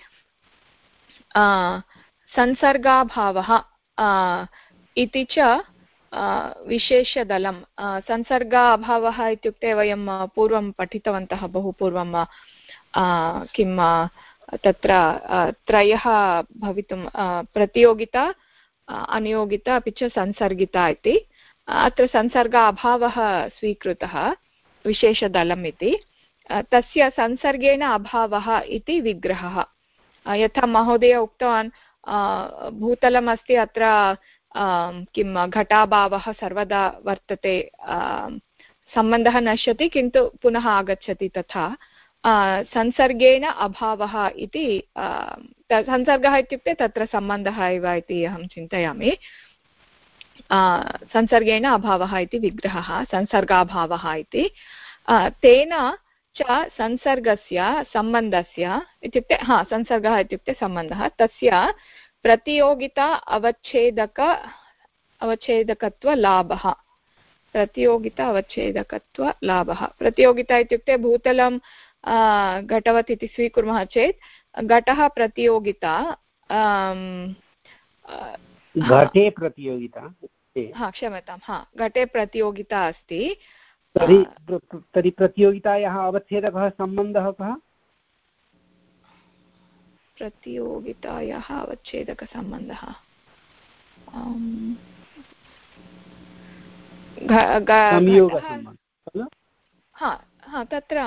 संसर्गाभावः इति च विशेषदलं। संसर्गाभावः इत्युक्ते वयं पूर्वं पठितवन्तः, बहु पूर्वं किं तत्र त्रयः भवितुं, प्रतियोगिता, अनियोगिता अपि च संसर्गिता इति। अत्र संसर्ग अभावः स्वीकृतः विशेषदलम् इति। तस्य संसर्गेण अभावः इति विग्रहः। यथा महोदय उक्तवान्, भूतलम् अस्ति, अत्र किं घटाभावः सर्वदा वर्तते, सम्बन्धः नश्यति किन्तु पुनः आगच्छति, तथा संसर्गेण अभावः इति। संसर्गः इत्युक्ते तत्र सम्बन्धः एव इति अहं चिन्तयामि। संसर्गेण अभावः इति विग्रहः, संसर्गाभावः इति। तेन च संसर्गस्य सम्बन्धस्य इत्युक्ते, हा, संसर्गः इत्युक्ते सम्बन्धः, तस्य प्रतियोगिता अवच्छेदक अवच्छेदकत्वलाभः प्रतियोगिता अवच्छेदकत्वलाभः। प्रतियोगिता इत्युक्ते भूतलं घटवत् इति स्वीकुर्मः चेत् घटः प्रतियोगिता, घटे प्रतियोगिता, हा क्षम्यतां, हा घटे प्रतियोगिता अस्ति। तर्हि तर्हि प्रतियोगितायाः अवच्छेदकः सम्बन्धः कः? प्रतियोगितायाः अवच्छेदकसम्बन्धः हा तत्र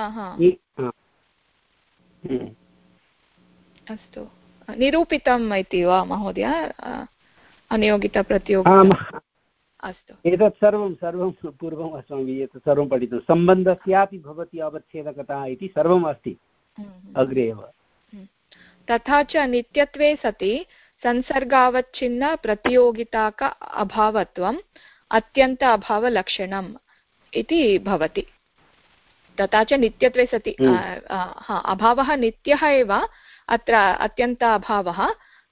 अस्तु, निरूपितम् इति वा महोदय? अनियोगितप्रतियोगिता, अस्तु, एतत् सर्वं सर्वं पूर्वम् अस्माभिः एतत् सर्वं पठितं। सम्बन्धस्यापि भवति अवच्छेदकता इति सर्वम् अस्ति अग्रे एव। तथा च नित्यत्वे सति संसर्गावच्छिन्न प्रतियोगिताक अभावत्वम् अत्यन्त अभावलक्षणम् इति भवति। तथा च नित्यत्वे सति हा अभावः नित्यः एव अत्र अत्यन्त अभावः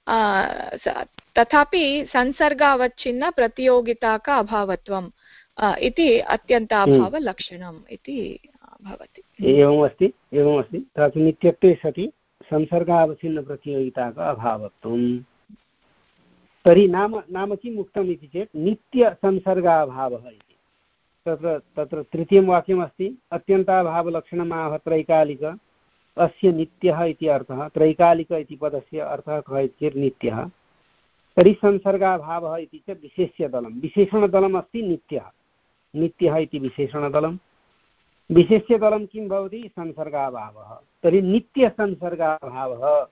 तथापि संसर्गावच्छिन्न प्रतियोगिताक अभावत्वम् इति अत्यन्त अभावलक्षणम् इति भवति। एवमस्ति एवमस्ति तथा नित्यत्वे सति संसर्गावच्छिन्न प्रतियोगिताक अभावत्वम्। तर्हि नाम नाम किम् उक्तम् इति चेत् नित्यसंसर्गाभावः इति तत्र तत्र तृतीयं वाक्यमस्ति अत्यन्ताभावलक्षणम् आह त्रैकालिक अस्य नित्यः इति अर्थः। त्रैकालिक इति पदस्य अर्थः कः इति चेत् नित्यः। तर्हि संसर्गाभावः इति चेत् विशेष्यदलं विशेषणदलम् अस्ति नित्यः नित्यः इति विशेषणदलं विशेष्यदलं किं भवति संसर्गाभावः। तर्हि नित्यसंसर्गाभावः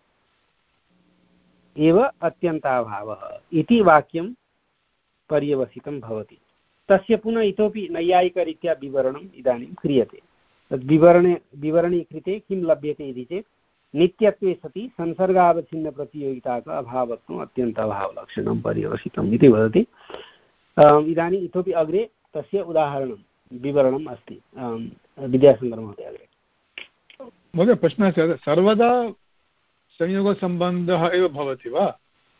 एव अत्यन्ताभावः इति वाक्यं पर्यवसितं भवति। तस्य पुनः इतोपि नैयायिकरीत्या विवरणम् इदानीं क्रियते। तद् विवरणे विवरणीकृते किं लभ्यते इति चेत् नित्यत्वे सति संसर्गावच्छिन्न प्रतियोगिताक अभावत्वम् अत्यन्ताभावलक्षणं पर्यवसितम् इति वदति। इदानीम् इतोपि अग्रे तस्य उदाहरणं विवरणम् अस्ति विद्यासुन्दरमहोदय अग्रे। महोदय प्रश्नः अस्ति सर्वदा संयोगसम्बन्धः एव भवति वा?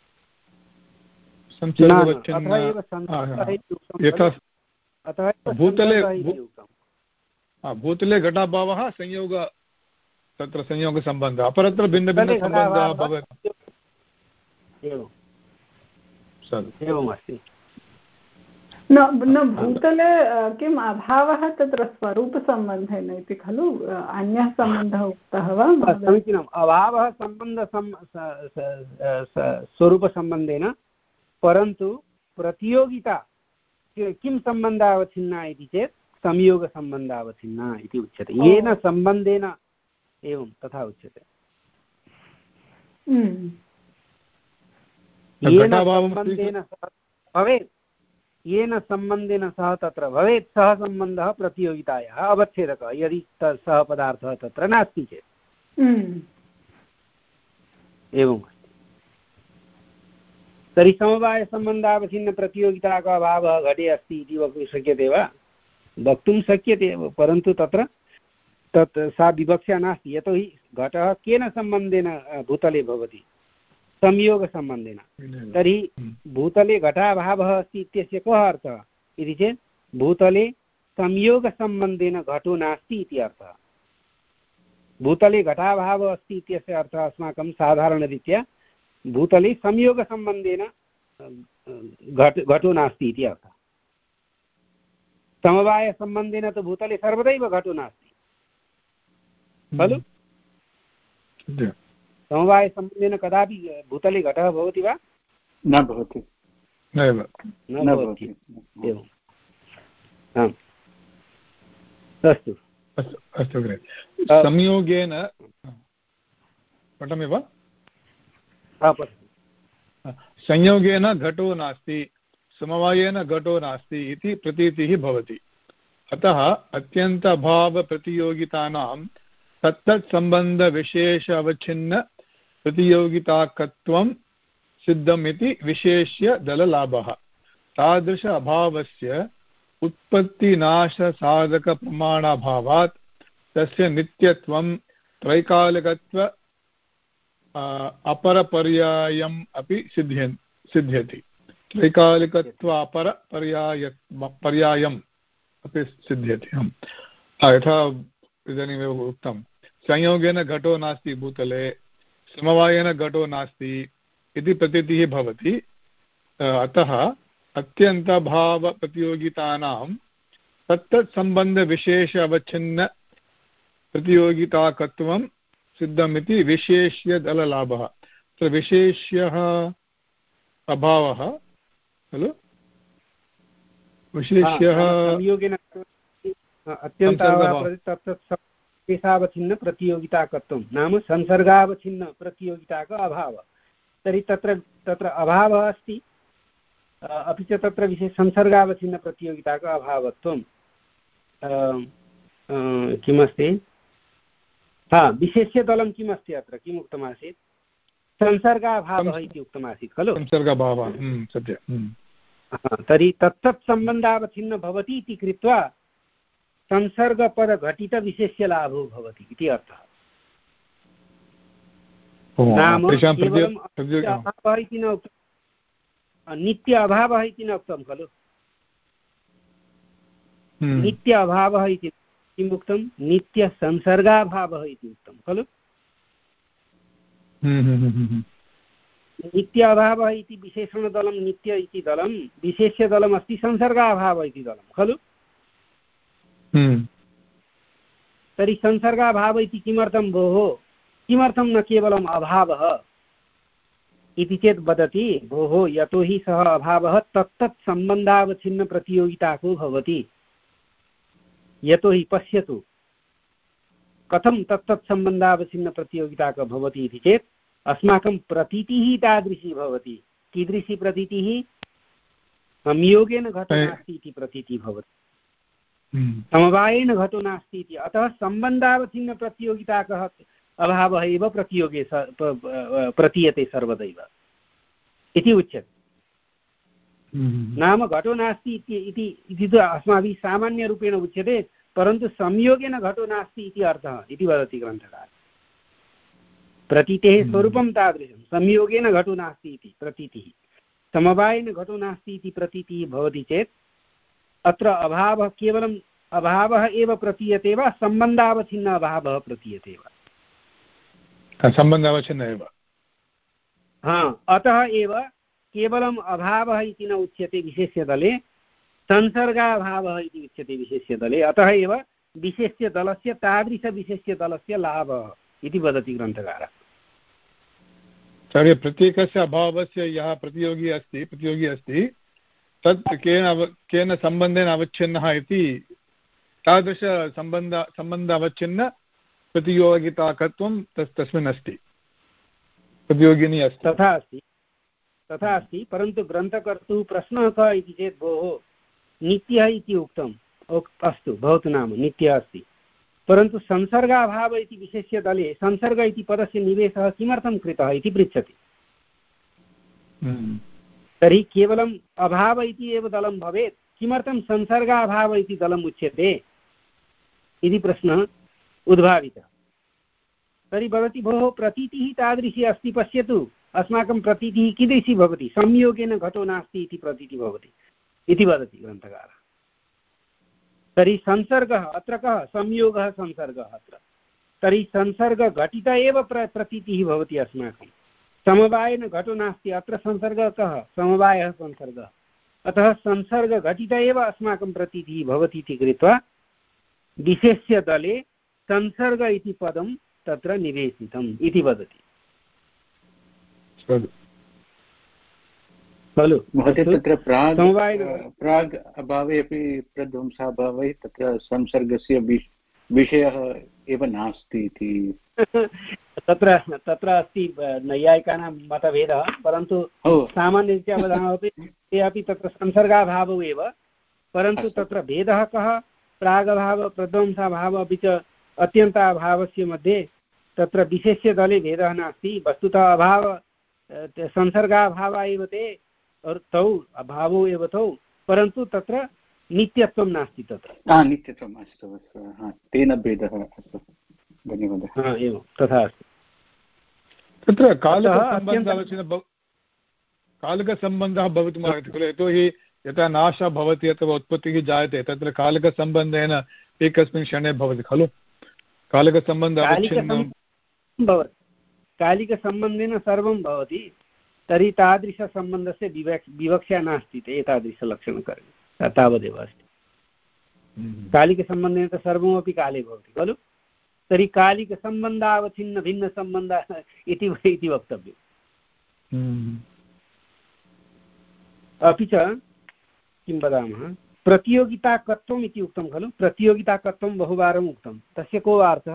भूतले भूतले घटाभावः संयोग तत्र संयोगसम्बन्धः अपरत्र भिन्नभिन्नसम्बन्धः भवति। एवमस्ति न न भूतले किम् अभावः तत्र स्वरूपसम्बन्धेन इति खलु अन्यः सम्बन्धः उक्तः वा? समीचीनम् अभावः सम्बन्ध स्वरूपसम्बन्धेन परन्तु प्रतियोगिता किं सम्बन्धावच्छिन्ना इति चेत् संयोगसम्बन्धावच्छिन्ना इति उच्यते। येन सम्बन्धेन एवं तथा उच्यते। येन सम्बन्धेन भवेत् येन सम्बन्धेन सह तत्र भवेत् सः सम्बन्धः प्रतियोगितायाः अवच्छेदकः यदि सः पदार्थः तत्र नास्ति चेत् एवम् अस्ति। तर्हि समवायसम्बन्धावच्छिन्न प्रतियोगितायाः अभावः घटे अस्ति इति वक्तुं शक्यते वा? वक्तुं शक्यते परन्तु तत्र तत् सा विवक्षा नास्ति। यतोहि घटः केन सम्बन्धेन भूतले भवति? संयोगसम्बन्धेन। तर्हि भूतले घटाभावः अस्ति इत्यस्य कः अर्थः इति चेत् भूतले संयोगसम्बन्धेन घटो नास्ति इति अर्थः। भूतले घटाभावः अस्ति इत्यस्य अर्थः अस्माकं साधारणरीत्या भूतले संयोगसम्बन्धेन घट घटो नास्ति इति अर्थः। समवायसम्बन्धेन तु भूतले सर्वदैव घटो नास्ति खलु? समवायसम्बन्धेन कदापि भूतले घटः भवति वा? न भवति। न भवति। एवम् आम् अस्तु अस्तु अग्रे संयोगेन पठामि वा? संयोगेन घटो नास्ति समवायेन घटो नास्ति इति प्रतीतिः भवति। अतः अत्यन्तभावप्रतियोगितानां तत्तत् सम्बन्धविशेष अवच्छिन्न प्रतियोगिताकत्वं सिद्धम् इति विशेष्य दललाभः। तादृश अभावस्य उत्पत्तिनाशसाधकप्रमाणाभावात् तस्य नित्यत्वं त्रैकालिकत्व अपरपर्यायम् अपि सिद्ध्यन् सिद्ध्यति। त्रैकालिकत्व अपरपर्याय पर्यायम् अपि सिद्ध्यति। यथा इदानीमेव उक्तं संयोगेन घटो नास्ति भूतले समवायेन घटो नास्ति इति प्रतीतिः भवति। अतः अत्यन्तभावप्रतियोगितानां तत्तत् सम्बन्धविशेष अवच्छिन्न प्रतियोगिताकत्वं सिद्धमिति विशेष्य दललाभः। तत्र विशेष्यः अभावः खलु विशेष्यः अत्यन्तावच्छिन्न प्रतियोगिताकत्वं नाम संसर्गावच्छिन्न प्रतियोगिताक अभावः। तर्हि तत्र तत्र अभावः अस्ति अपि च तत्र विशेष संसर्गावच्छिन्न प्रतियोगिताक अभावत्वं किमस्ति? हा विशेष्यदलं किमस्ति अत्र किम् उक्तमासीत्? संसर्गाभावः इति उक्तमासीत् खलु? संसर्गाभावः सत्यं। तर्हि तत्तत् सम्बन्धावच्छिन्न भवति इति कृत्वा संसर्गपदघटितविशेष्यलाभो भवति इति अर्थः। नाम केवलम् अभावः इति न उक्तं, नित्य अभावः इति न उक्तं खलु। नित्य अभावः इति किम् उक्तं? नित्यसंसर्गाभावः इति उक्तं खलु। नित्य अभावः इति विशेषणदलं नित्य इति दलं, विशेष्यदलम् अस्ति संसर्गाभावः इति दलं खलु। तर्हि संसर्गाभावः इति किमर्थं भोः? किमर्थं न केवलम् अभावः इति चेत् वदति भोः यतोहि सः अभावः तत्तत् सम्बन्धावच्छिन्नप्रतियोगिताको भवति। यतोहि पश्यतु कथं तत्तत् सम्बन्धावच्छिन्नप्रतियोगिताको भवति इति चेत् अस्माकं प्रतीतिः तादृशी भवति। कीदृशी प्रतीतिः? संयोगेन घटो नास्ति इति प्रतीतिः भवति, समवायेन घटो नास्ति इति। अतः सम्बन्धावच्छिन्नप्रतियोगिताकः अभावः एव प्रतियोगे प्रतीयते सर्वदैव इति उच्यते। नाम घटो नास्ति इति तु अस्माभिः सामान्यरूपेण उच्यते, परन्तु संयोगेन घटो नास्ति इति अर्थः इति वदति ग्रन्थकारः। प्रतीतेः स्वरूपं तादृशं, संयोगेन घटो नास्ति इति प्रतीतिः, समवायेन घटो नास्ति इति प्रतीतिः भवति चेत् अत्र अभावः केवलम् अभावः एव प्रतीयते वा सम्बन्धावच्छिन्न अभावः प्रतीयते वा? सम्बन्धावच्छिन्न एव। हा, अतः एव केवलम् अभावः इति न उच्यते विशेष्यदले, संसर्गाभावः इति उच्यते विशेष्यदले। अतः एव विशेष्यदलस्य तादृशविशेष्यदलस्य लाभः इति वदति ग्रन्थकारः। तर्हि प्रत्येकस्य अभावस्य यः प्रतियोगी अस्ति प्रतियोगी अस्ति तत् केन केन सम्बन्धेन अवच्छिन्नः इति तादृशसम्बन्ध सम्बन्ध अवच्छिन्न प्रतियोगिताकत्वं तस् तस्मिन् अस्ति, प्रतियोगिनी अस्ति। तथा अस्ति तथा अस्ति परन्तु ग्रन्थकर्तुः प्रश्नः कः इति चेत् भोः नित्यः इति उक्तम्, अस्तु भवतु नाम नित्यः अस्ति, परन्तु संसर्गाभाव इति विशेष्यदले संसर्ग इति पदस्य निवेशः किमर्थं कृतः इति पृच्छति। तर्हि केवलम् अभाव इति एव दलं भवेत्, किमर्थं संसर्गाभाव इति दलम् उच्यते इति प्रश्नः उद्भावितः। तर्हि भवति भोः प्रतीतिः तादृशी अस्ति, पश्यतु अस्माकं प्रतीतिः कीदृशी भवति, संयोगेन घटो नास्ति इति प्रतीतिः भवति इति वदति ग्रन्थकारः। तर्हि संसर्गः अत्र कः? संयोगः संसर्गः अत्र। तर्हि संसर्गघटित एव प्र प्रतीतिः भवति अस्माकं, समवायेन घटो नास्ति, अत्र संसर्गः कः? समवायः संसर्गः। अतः संसर्गघटित एव अस्माकं प्रतीतिः भवति इति कृत्वा विशेष्यदले संसर्ग इति पदं तत्र निवेशितम् इति वदति खलु। महोदय तत्र प्राग् प्राग् अभावे अपि प्रध्वंसाभावे तत्र संसर्गस्य विषयः एव नास्ति इति तत्र तत्र अस्ति नैयायिकानां मतभेदः, परन्तु सामान्यरीत्या वदामः ते अपि तत्र संसर्गाभावौ एव, परन्तु तत्र भेदः कः? प्रागभाव प्रध्वंसाभाव अपि च अत्यन्ताभावस्य मध्ये तत्र विशेष्यदले भेदः नास्ति। वस्तुतः अभाव संसर्गाभावः एव ते तौ अभावौ एव तौ, परन्तु तत्र नित्यत्वं नास्ति तत्र। नित्यत्वम् अस्तु अस्तु, तेन भेदः अस्तु, धन्यवादः। एवं तथा अस्ति। तत्र कालकसम्बन्धः कालकसम्बन्धः भवितुमर्हति खलु, यतोहि यथा नाशः भवति अथवा उत्पत्तिः जायते तत्र कालकसम्बन्धेन एकस्मिन् क्षणे भवति खलु। कालकसम्बन्धः भवति, कालिकसम्बन्धेन सर्वं भवति, तर्हि तादृशसम्बन्धस्य विवक् विवक्षा नास्ति एतादृशलक्षणकरणे, तावदेव अस्ति। कालिकसम्बन्धेन तु सर्वमपि काले भवति खलु, तर्हि कालिकसम्बन्धावच्छिन्न भिन्नसम्बन्धः इति इति वक्तव्यम्। अपि च किं वदामः, प्रतियोगिताकत्वम् इति उक्तं खलु, प्रतियोगिताकत्वं बहुवारम् उक्तं, तस्य को अर्थः?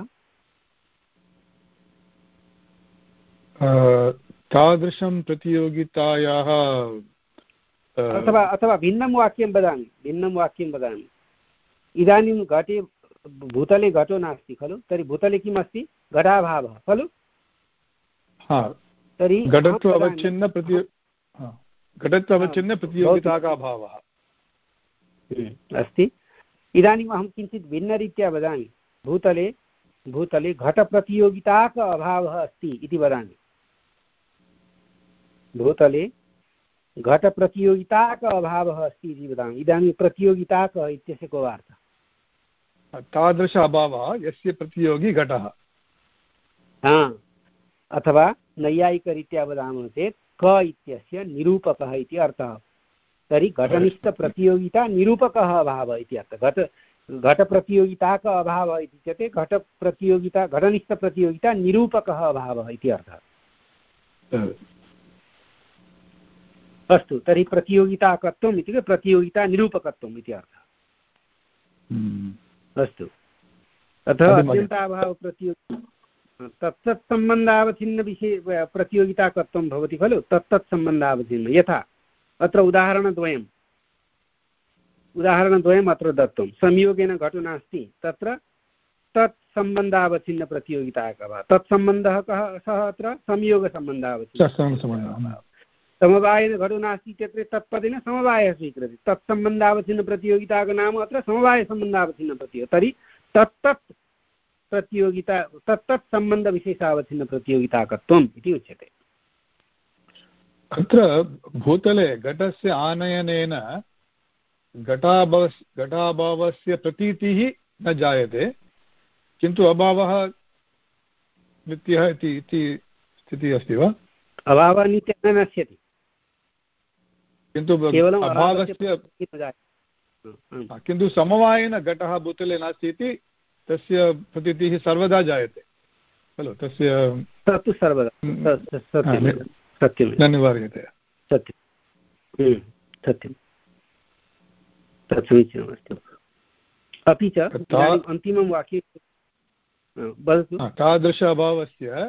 तादृशं प्रतियोगितायाः अथवा अथवा भिन्नं वाक्यं वदामि भिन्नं वाक्यं वदामि इदानीं घटे भूतले घटो नास्ति खलु, तर्हि भूतले किम् अस्ति? घटाभावः खलु। तर्हि घटत्व अवच्छिन्न प्रति घटत्व अवच्छिन्न प्रतियोगिताभावः अस्ति। इदानीम् अहं किञ्चित् भिन्नरीत्या वदामि। भूतले भूतले घटप्रतियोगिताक अभावः अस्ति इति वदामि। भूतले घटप्रतियोगिताक अभावः अस्ति इति वदामि। इदानीं प्रतियोगिताक इत्यस्य को अर्थः? तादृश अभावः यस्य प्रतियोगी घटः। हा, अथवा नैयायिकरीत्या वदामः चेत् क इत्यस्य निरूपकः इति अर्थः। तर्हि घटनिष्ठप्रतियोगिता निरूपकः अभावः इति अर्थः। घट घटप्रतियोगिताक अभावः इति चेत् घटप्रतियोगिता घटनिष्ठप्रतियोगिता निरूपकः अभावः इति अर्थः। अस्तु, तर्हि प्रतियोगिताकत्वम् इत्युक्ते प्रतियोगिता निरूपकत्वम् इति अर्थः। अस्तु, अतः अत्यन्ताभावप्रतियोगिता तत्तत्सम्बन्धावच्छिन्नविषये प्रतियोगिताकत्वं भवति खलु। तत्तत्सम्बन्धावच्छिन्न, यथा अत्र उदाहरणद्वयम् उदाहरणद्वयम् अत्र दत्तं। संयोगेन घटो नास्ति, तत्र तत्सम्बन्धावच्छिन्नप्रतियोगिता अभावः। तत्सम्बन्धः कः? सः अत्र संयोगसम्बन्धावच्छिन्न। समवायेन घटो नास्ति इत्यत्र तत्पदेन समवायः स्वीक्रियते। तत्सम्बन्धावच्छिन्नप्रतियोगिता नाम अत्र समवायसम्बन्धावच्छिन्नप्रतियोगिता। तर्हि तत्तत् प्रतियोगिता तत्तत् सम्बन्धविशेषावच्छिन्नप्रतियोगिताकत्वम् इति उच्यते। अत्र भूतले घटस्य आनयनेन घटाभाव घटाभावस्य प्रतीतिः न जायते, किन्तु अभावः नित्यः इति स्थितिः अस्ति वा? अभावः नित्यः न नश्यति, किन्तु अभावस्य किन्तु समवायेन घटः भूतले नास्ति इति तस्य प्रतीतिः सर्वदा जायते खलु। तस्य तत्तु सर्वदा सत्यं न निवार्यते। सत्यं सत्यं तत् समीचीनमस्ति। अपि च अन्तिमं वाक्ये वदतु। तादृश अभावस्य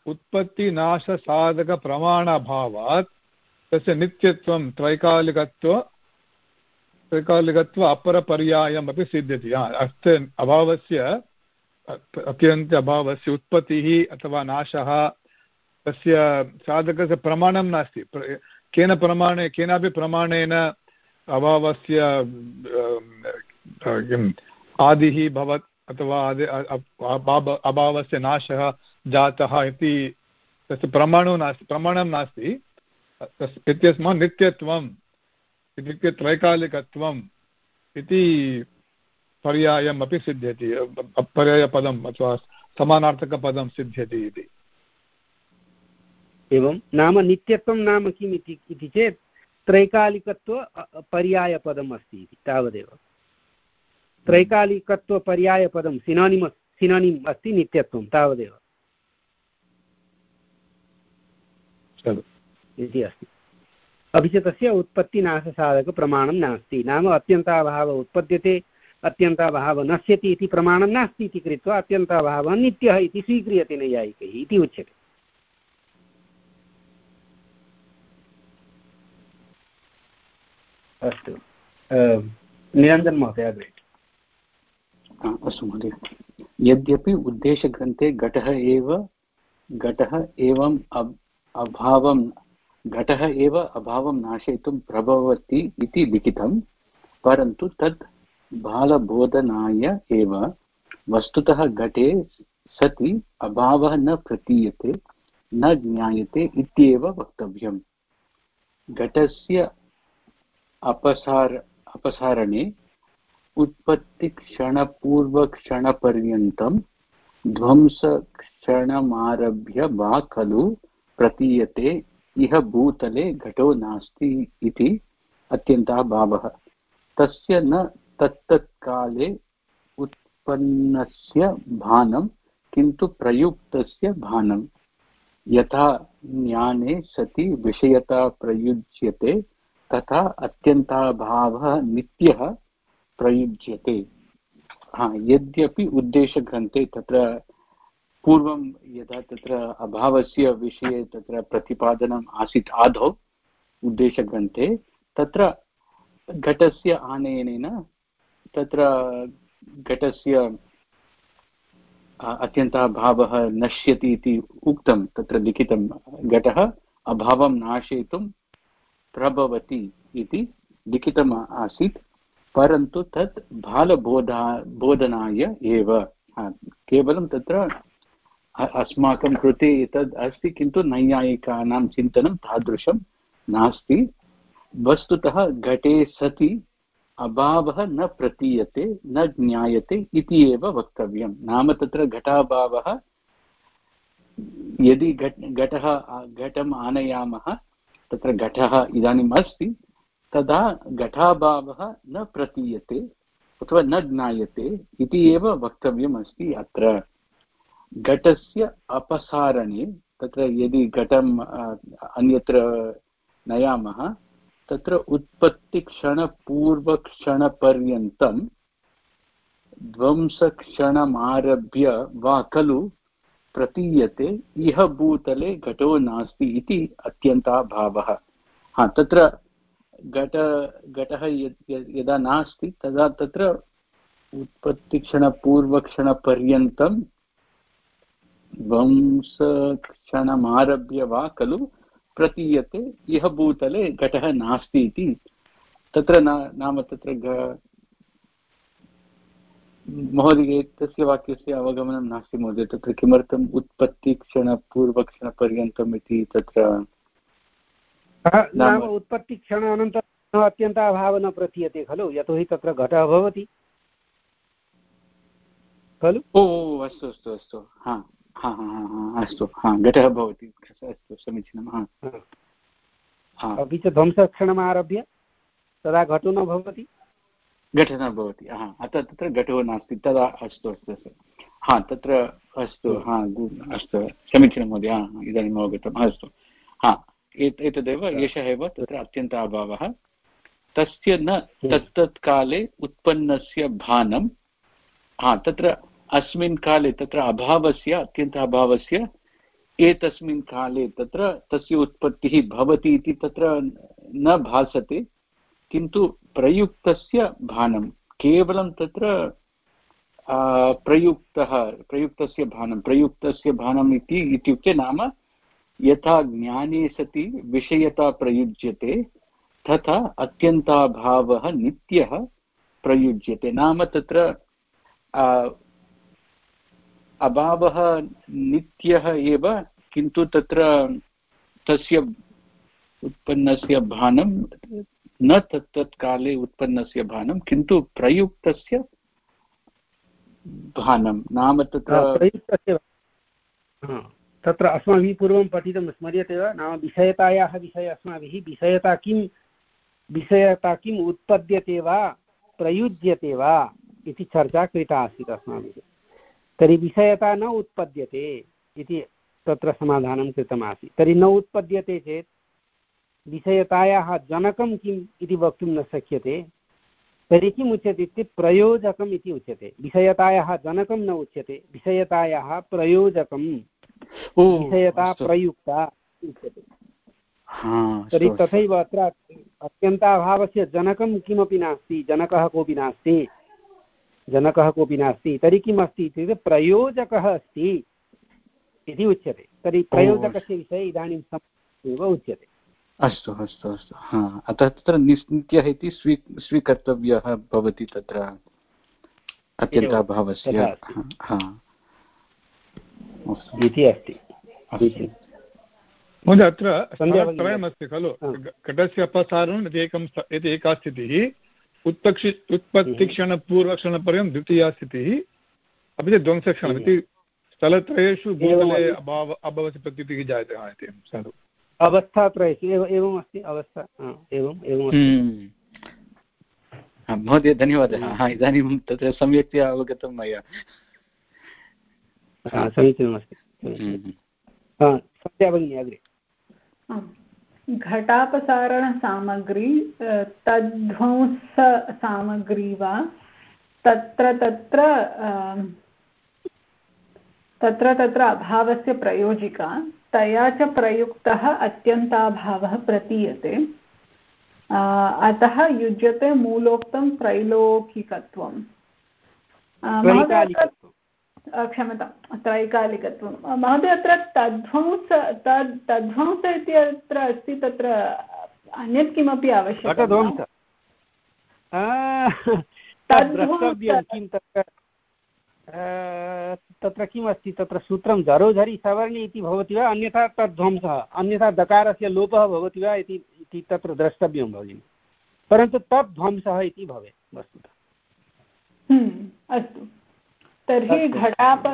उत्पत्तिनाशसाधकप्रमाणाभावात् तस्य नित्यत्वं त्रैकालिकत्व त्रैकालिकत्व अपरपर्यायमपि सिद्ध्यति। अर्थ अभावस्य अत्यन्त अभावस्य उत्पत्तिः अथवा नाशः तस्य साधकस्य प्रमाणं नास्ति। केन प्रमाणे केनापि प्रमाणेन अभावस्य किम् आदिः भवत् अथवा अभावस्य नाशः जातः इति तस्य प्रमाणो नास्ति प्रमाणं नास्ति। इत्यस्मात् नित्यत्वम् इत्युक्ते त्रैकालिकत्वम् इति पर्यायम् अपि सिद्ध्यति। पर्यायपदम् अथवा समानार्थकपदं सिद्ध्यति इति। एवं नाम नित्यत्वं नाम किम् इति चेत् त्रैकालिकत्व पर्यायपदम् अस्ति इति तावदेव। त्रैकालिकत्वपर्यायपदं सिनोनिमस् सिनोनिम् अस्ति नित्यत्वं तावदेव इति अस्ति। अपि च तस्य उत्पत्तिनाशसाधकप्रमाणं नास्ति। नाम अत्यन्ताभावः उत्पद्यते, अत्यन्ताभावः नश्यति इति प्रमाणं नास्ति इति कृत्वा अत्यन्ताभावः नित्यः इति स्वीक्रियते नैयायिकैः इति उच्यते। अस्तु, निरञ्जन महोदय अग्रे। अस्तु महोदय, यद्यपि उद्देशग्रन्थे घटः एव घटः एवम् अभावं घटः एव अभावं नाशयितुं प्रभवति इति लिखितं, परन्तु तत् बालबोधनाय एव। वस्तुतः घटे सति अभावः न प्रतीयते न ज्ञायते इत्येव वक्तव्यम्। घटस्य अपसार अपसारणे उत्पत्तिक्षणपूर्वक्षणपर्यन्तं ध्वंसक्षणमारभ्य वा खलु प्रतीयते इह भूतले घटो नास्ति इति अत्यन्ताभावः। तस्य न तत्तत्काले उत्पन्नस्य भानं किन्तु प्रयुक्तस्य भानं। यथा ज्ञाने सति विषयता प्रयुज्यते तथा अत्यन्ताभावः नित्यः प्रयुज्यते। हाँ, यद्यपि उद्देशग्रन्थे तत्र पूर्वं यदा तत्र अभावस्य विषये तत्र प्रतिपादनम् आसीत् आदौ उद्देशग्रन्थे, तत्र घटस्य आनयनेन तत्र घटस्य अत्यन्ताभावः नश्यति इति उक्तं, तत्र लिखितं घटः अभावं नाशयितुं प्रभवति इति लिखितम् आसीत्। परन्तु तत् बालबोधा बोधनाय एव। केवलं तत्र अस्माकं कृते एतद् अस्ति, किन्तु नैयायिकानां चिन्तनं तादृशं नास्ति। वस्तुतः घटे सति अभावः न प्रतीयते न ज्ञायते इति एव वक्तव्यं। नाम तत्र घटाभावः, यदि घट घटः घटम् आनयामः, तत्र घटः इदानीम् अस्ति, तदा घटाभावः न प्रतीयते अथवा न ज्ञायते इति एव वक्तव्यम् अस्ति। अत्र घटस्य अपसारणे, तत्र यदि घटम् अन्यत्र नयामः, तत्र उत्पत्तिक्षणपूर्वक्षणपर्यन्तं ध्वंसक्षणमारभ्य वा खलु प्रतीयते इह भूतले घटो नास्ति इति अत्यन्ताभावः। हा, तत्र घट घटः यदा नास्ति तदा तत्र उत्पत्तिक्षणपूर्वक्षणपर्यन्तं ध्वंसक्षणमारभ्य वा खलु प्रतीयते इह भूतले घटः नास्ति इति। तत्र नाम तत्र महोदय तस्य वाक्यस्य अवगमनं नास्ति महोदय। तत्र किमर्थम् उत्पत्तिक्षणपूर्वक्षणपर्यन्तम् इति तत्र नाम उत्पत्तिक्षणानन्तरम् अत्यन्ताभावः न प्रतीयते खलु, यतोहि तत्र घटः भवति खलु। ओ अस्तु अस्तु अस्तु हा हा हा हा अस्तु हा घटः भवति, अस्तु समीचीनं। हा अपि च ध्वंसक्षणमारभ्य तदा घटो न भवति, घटः न भवति। हा, अतः तत्र घटो नास्ति तदा। अस्तु अस्तु अस्तु हा तत्र अस्तु हा अस्तु समीचीनं महोदय। हा इदानीम् अवगतम्। अस्तु हा एतदेव एषः एव तत्र अत्यन्ताभावः। तस्य न तत्तत् काले उत्पन्नस्य भानं। हा तत्र अस्मिन् काले तत्र अभावस्य अत्यन्ताभावस्य एतस्मिन् काले तत्र तस्य उत्पत्तिः भवति इति तत्र न भासते, किन्तु प्रयुक्तस्य भानं केवलं तत्र प्रयुक्तः प्रयुक्तस्य भानं प्रयुक्तस्य भानम् इति इत्युक्ते नाम यथा ज्ञाने सति विषयता प्रयुज्यते तथा अत्यन्ताभावः नित्यः प्रयुज्यते। नाम तत्र अभावः नित्यः एव, किन्तु तत्र तस्य उत्पन्नस्य भानं न तत्तत् काले उत्पन्नस्य भानं, किन्तु प्रयुक्तस्य भानं। नाम तत्र प्रयुक्तस्य तत्र अस्माभिः पूर्वं पठितं स्मर्यते वा? नाम विषयतायाः विषये अस्माभिः विषयता किं विषयता किम् उत्पद्यते वा प्रयुज्यते वा इति चर्चा कृता आसीत् अस्माभिः। तर्हि विषयता न उत्पद्यते इति तत्र समाधानं कृतमासीत्। तर्हि न उत्पद्यते चेत् विषयतायाः जनकं किम् इति वक्तुं न शक्यते। तर्हि किम् उच्यते इत्युक्ते प्रयोजकम् इति उच्यते। विषयतायाः जनकं न उच्यते, विषयतायाः प्रयोजकं, विषयता प्रयुक्ता उच्यते। तर्हि तथैव अत्र अत्यन्ताभावस्य जनकं किमपि नास्ति, जनकः कोऽपि नास्ति जनकः कोऽपि नास्ति तर्हि किम् अस्ति इत्युक्ते प्रयोजकः अस्ति इति उच्यते। तर्हि प्रयोजकस्य विषये इदानीं एव उच्यते। अस्तु अस्तु अस्तु हा अतः तत्र निश्चित्यः इति स्वी स्वीकर्तव्यः भवति तत्र अत्यन्ताभावस्य इति अस्ति। महोदय अत्र त्रयमस्ति खलु, घटस्य अपसारणम् इति एकं इति एका स्थितिः, उत्पक्षि उत्पत्तिक्षणपूर्वक्षणपर्यन्तं द्वितीया स्थितिः, अपि च ध्वंसक्षणम् इति स्थलत्रयेषु भूतले अभाव अभावस्य प्रतीतिः जायते इति साधु अवस्थात्रयेषु एव एवम् अस्ति। अवस्था एवम् एवम् महोदय धन्यवादः। इदानीं तत्र सम्यक्तया अवगतं मया। समीचीनमस्ति। सत्या भगिनी अग्रे। घटापसारणसामग्री तद्ध्वंससामग्री वा तत्र तत्र तत्र तत्र अभावस्य प्रयोजिका, तया च प्रयुक्तः अत्यन्ताभावः प्रतीयते, अतः युज्यते मूलोक्तं त्रैलोकिकत्वं। क्षम्यतां त्रैकालिकत्वं। महोदय अत्र तद्ध्वंस तद् तद्ध्वंस इति अत्र अस्ति, तत्र अन्यत् किमपि आवश्यकं? द्रष्टव्यं किं तत्र तत्र किमस्ति तत्र सूत्रं झरोझरि सवर्णे इति भवति वा अन्यथा तद्ध्वंसः अन्यथा दकारस्य लोपः भवति वा इति तत्र द्रष्टव्यं भगिनि परन्तु तद्ध्वंसः इति भवेत् वस्तुतः। अस्तु तर्हि घटाप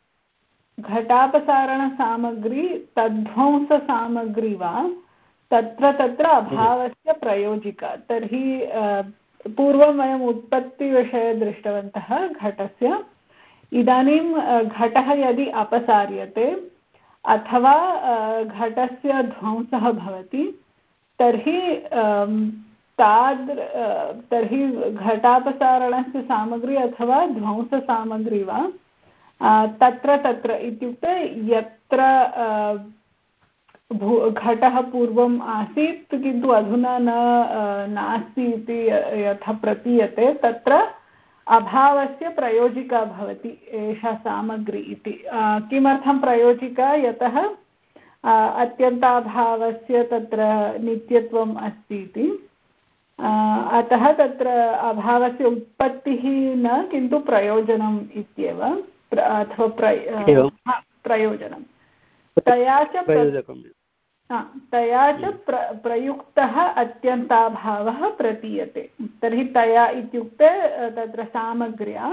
घटापसारणसामग्री तद्ध्वंससामग्री वा तत्र तत्र अभावस्य प्रयोजिका। तर्हि पूर्वं वयम् उत्पत्तिविषये दृष्टवन्तः घटस्य। इदानीं घटः यदि अपसार्यते अथवा घटस्य ध्वंसः भवति तर्हि ताद् तर्हि घटापसारणस्य सामग्री अथवा ध्वंससामग्री वा तत्र तत्र इत्युक्ते यत्र भू घटः पूर्वम् आसीत् किन्तु अधुना न नास्ति इति यथा प्रतीयते तत्र अभावस्य प्रयोजिका भवति एषा सामग्री इति। किमर्थं प्रयोजिका? यतः अत्यन्ताभावस्य तत्र नित्यत्वम् अस्ति इति। अतः तत्र अभावस्य उत्पत्तिः न किन्तु प्रयोजनम् इत्येव अथवा प्रयोजनं तया च तया च प्र प्रयुक्तः अत्यन्ताभावः प्रतीयते। तर्हि तया इत्युक्ते तत्र सामग्र्या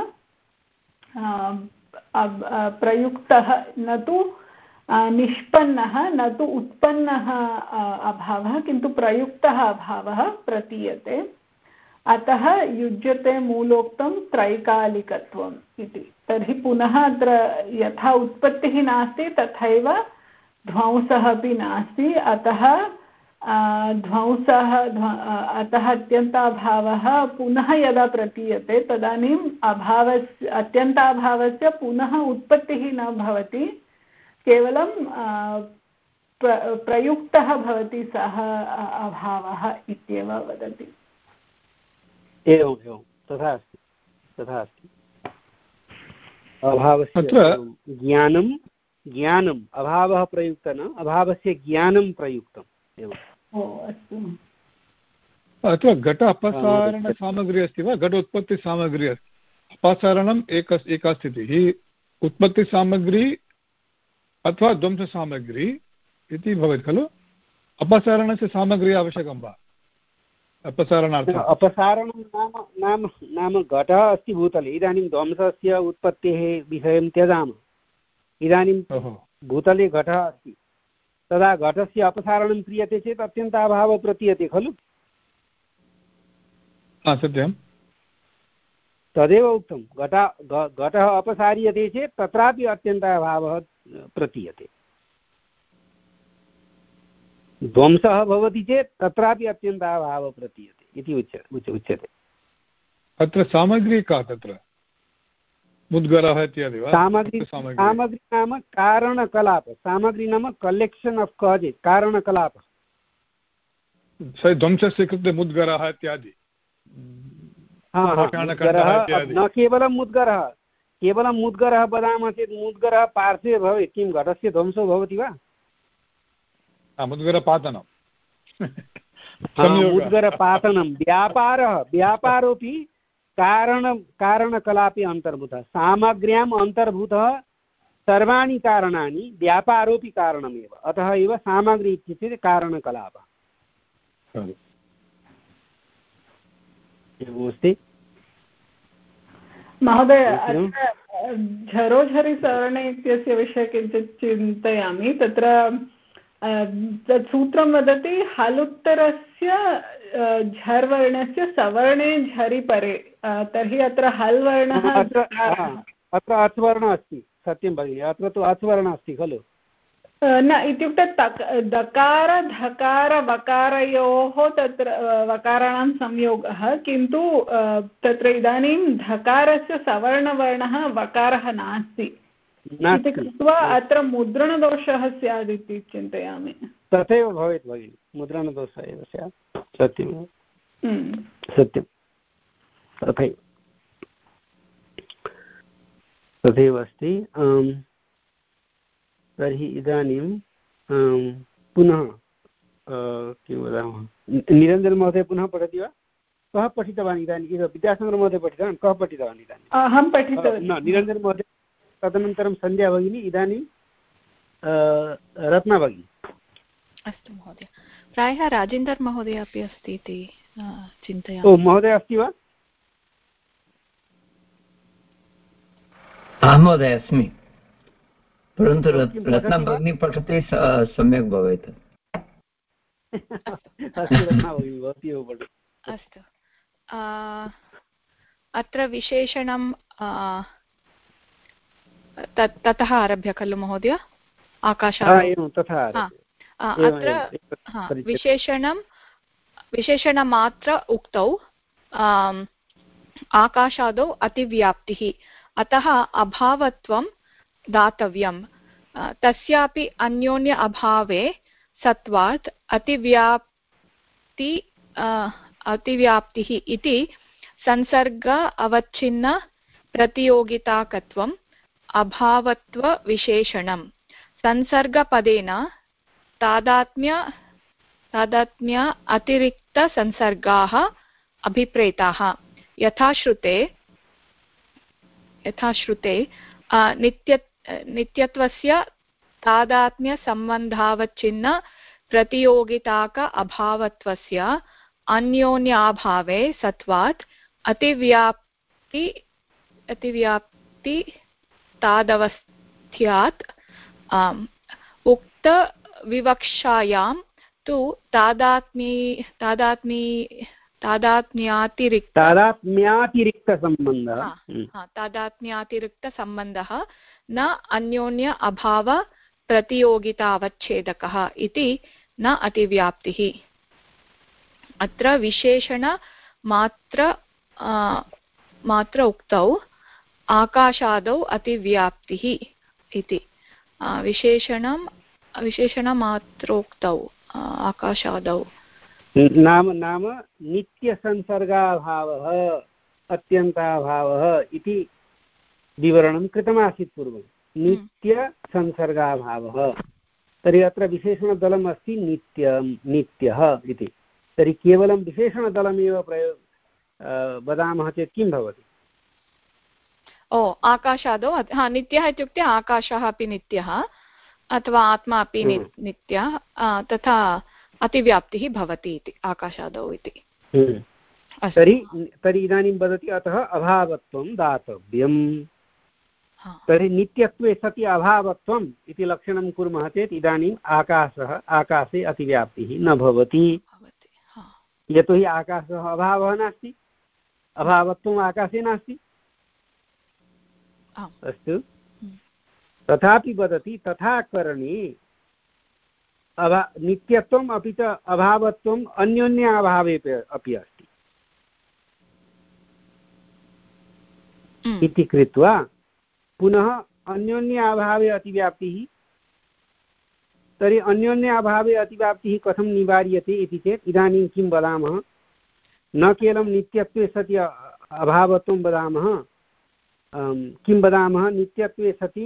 प्रयुक्तः न तु निष्पन्नः न तु उत्पन्नः अभावः किन्तु प्रयुक्तः अभावः प्रतीयते। अतः युज्यते मूलोक्तं त्रैकालिकत्वम् इति। तर्हि पुनः अत्र यथा उत्पत्तिः नास्ति तथैव ध्वंसः अपि नास्ति। अतः ध्वंसः अतः अत्यन्ताभावः पुनः यदा प्रतीयते तदानीम् अभावस्य अत्यन्ताभावस्य पुनः उत्पत्तिः न भवति, केवलं प्र प्रयुक्तः भवति सः अभावः इत्येव वदति। एवम् एवं तथा अस्ति तथा अस्ति। अभावस्य ज्ञानं ज्ञानम् अभावः प्रयुक्तः न अभावस्य ज्ञानं प्रयुक्तम् एवम्। अथवा घट अपसारणसामग्री अस्ति वा घट उत्पत्तिसामग्री अस्ति। अपसारणम् एक एका स्थितिः, उत्पत्तिसामग्री अथवा ध्वंससामग्री इति भवति खलु। अपसारणस्य सामग्री आवश्यकं वा? अपसारणार्थम् अपसारणं नाम नाम नाम घटः अस्ति भूतले, इदानीं ध्वंसस्य उत्पत्तेः विषयं त्यजामः। इदानीं भूतले घटः अस्ति, तदा घटस्य अपसारणं क्रियते चेत् अत्यन्ताभावः प्रतीयते खलु। सत्यं तदेव उक्तं, घट घटः अपसार्यते चेत् तत्रापि अत्यन्ताभावः प्रतीयते। ध्वंसः भवति चेत् तत्रापि अत्यन्ताभावः प्रतीयते इति उच्य उच्यते। अत्र सामग्री का? तत्र मुद्गरः इत्यादि वा? सामग्री सामग्री नाम कारणकलाप। सामग्री नाम कलेक्षन् आफ् काजेस्, कारणकलाप। ध्वंसस्य कृते मुद्गरः इत्यादि। न केवलं मुद्गरः, केवलं मुद्गरः वदामः चेत् मुद्गरः पार्श्वे भवेत्, किं घटस्य ध्वंसो भवति वा? मुद्गरपातनं मुद्गरपातनं व्यापारः व्यापारोऽपि कारण कारणकलापे अन्तर्भूतः। सामग्र्याम् अन्तर्भूतः सर्वाणि कारणानि, व्यापारोऽपि कारणमेव। अतः एव सामग्री इत्युक्ते कारणकलापः एवमस्ति। महोदय, झरोझरिसवर्णे इत्यस्य विषये किञ्चित् चिन्तयामि। तत्र तत् सूत्रं वदति हलुत्तरस्य झर्वर्णस्य सवर्णे झरि परे। तर्हि अत्र हल् वर्णः अत्र अच् वर्णः अस्ति। सत्यं भगिनि, अत्र तु अच् वर्णः अस्ति खलु। न इत्युक्ते तक् दकार धकार वकारयोः तत्र वकाराणां संयोगः, किन्तु तत्र इदानीं धकारस्य सवर्णवर्णः वकारः नास्ति इति कृत्वा अत्र मुद्रणदोषः स्यात् इति चिन्तयामि। तथैव भवेत् भगिनि, मुद्रणदोषः एव स्यात्। सत्यं सत्यं तथैव तथैव अस्ति। तर्हि इदानीं पुनः किं वदामः, निरञ्जनमहोदय पुनः पठति वा? कः पठितवान् इदानीं विद्यासागरमहोदय पठितवान् कः पठितवान् इदानीं अहं पठितवती न निरञ्जनमहोदय तदनन्तरं सन्ध्या भगिनी इदानीं रत्ना भगिनी अस्तु महोदय प्रायः राजेन्दर् महोदय अपि अस्ति इति चिन्तयामि ओ महोदय अस्ति वा अहं महोदय अस्मि परन्तु रत्ना भगिनी पठति सम्यक् भवेत् अस्तु अत्र विशेषणं ततः आरभ्य खलु महोदय आकाशात् अत्र विशेषणं विशेषणमात्र उक्तौ आकाशादौ अतिव्याप्तिः अतः अभावत्वं दातव्यं तस्यापि अन्योन्य अभावे सत्वात् अतिव्याप्ति अतिव्याप्तिः इति संसर्ग अवच्छिन्न प्रतियोगिताकत्वम् अभावत्वविशेषणं संसर्गपदेन तादात्म्य तादात्म्य अतिरिक्तसंसर्गाः अभिप्रेताः यथा श्रुते यथा श्रुते नित्य नित्यत्वस्य तादात्म्यसम्बन्धावच्छिन्न प्रतियोगिताक अभावत्वस्य अन्योन्याभावे सत्वात् अतिव्याप्ति अतिव्याप्ति तादवस्थ्यात् उक्तविवक्षायां तु तादात्म्ये तादात्म्ये तादात्म्यातिरिक्त तादात्म्यातिरिक्तसम्बन्धः तादात्म्यातिरिक्तसम्बन्धः न अन्योन्य अभाव प्रतियोगितावच्छेदकः इति न अतिव्याप्तिः अत्र विशेषणमात्र मात्र उक्तौ आकाशादौ अतिव्याप्तिः इति विशेषणं विशेषणमात्रोक्तौ आकाशादौ नाम नाम नित्यसंसर्गाभावः अत्यन्ताभावः इति विवरणं कृतमासीत् पूर्वं नित्यसंसर्गाभावः तर्हि अत्र विशेषणदलम् अस्ति नित्यं नित्यः इति तर्हि केवलं विशेषणदलमेव प्रयोग वदामः चेत् किं भवति ओ आकाशादौ हा नित्यः इत्युक्ते आकाशः अपि नित्यः अथवा आत्मा अपि नित्यः तथा अतिव्याप्तिः भवति इति आकाशादौ इति तर्हि तर्हि इदानीं वदति अतः अभावत्वं दातव्यम् तर्हि नित्यत्वे सति अभावत्वम् इति लक्षणं कुर्मः चेत् इदानीम् आकाशः आकाशे अतिव्याप्तिः न भवति यतोहि आकाशः अभावः नास्ति अभावत्वम् आकाशे नास्ति अस्तु तथापि वदति तथा करणे अभा नित्यत्वम् अपि च अभावत्वम् अन्योन्य अभावे अपि अस्ति इति कृत्वा पुनः अन्योन्य अभावे अतिव्याप्तिः तर्हि अन्योन्य अभावे अतिव्याप्तिः कथं निवार्यते इति चेत् इदानीं किं वदामः न केवलं नित्यत्वे सति अभावत्वं वदामः किं वदामः नित्यत्वे सति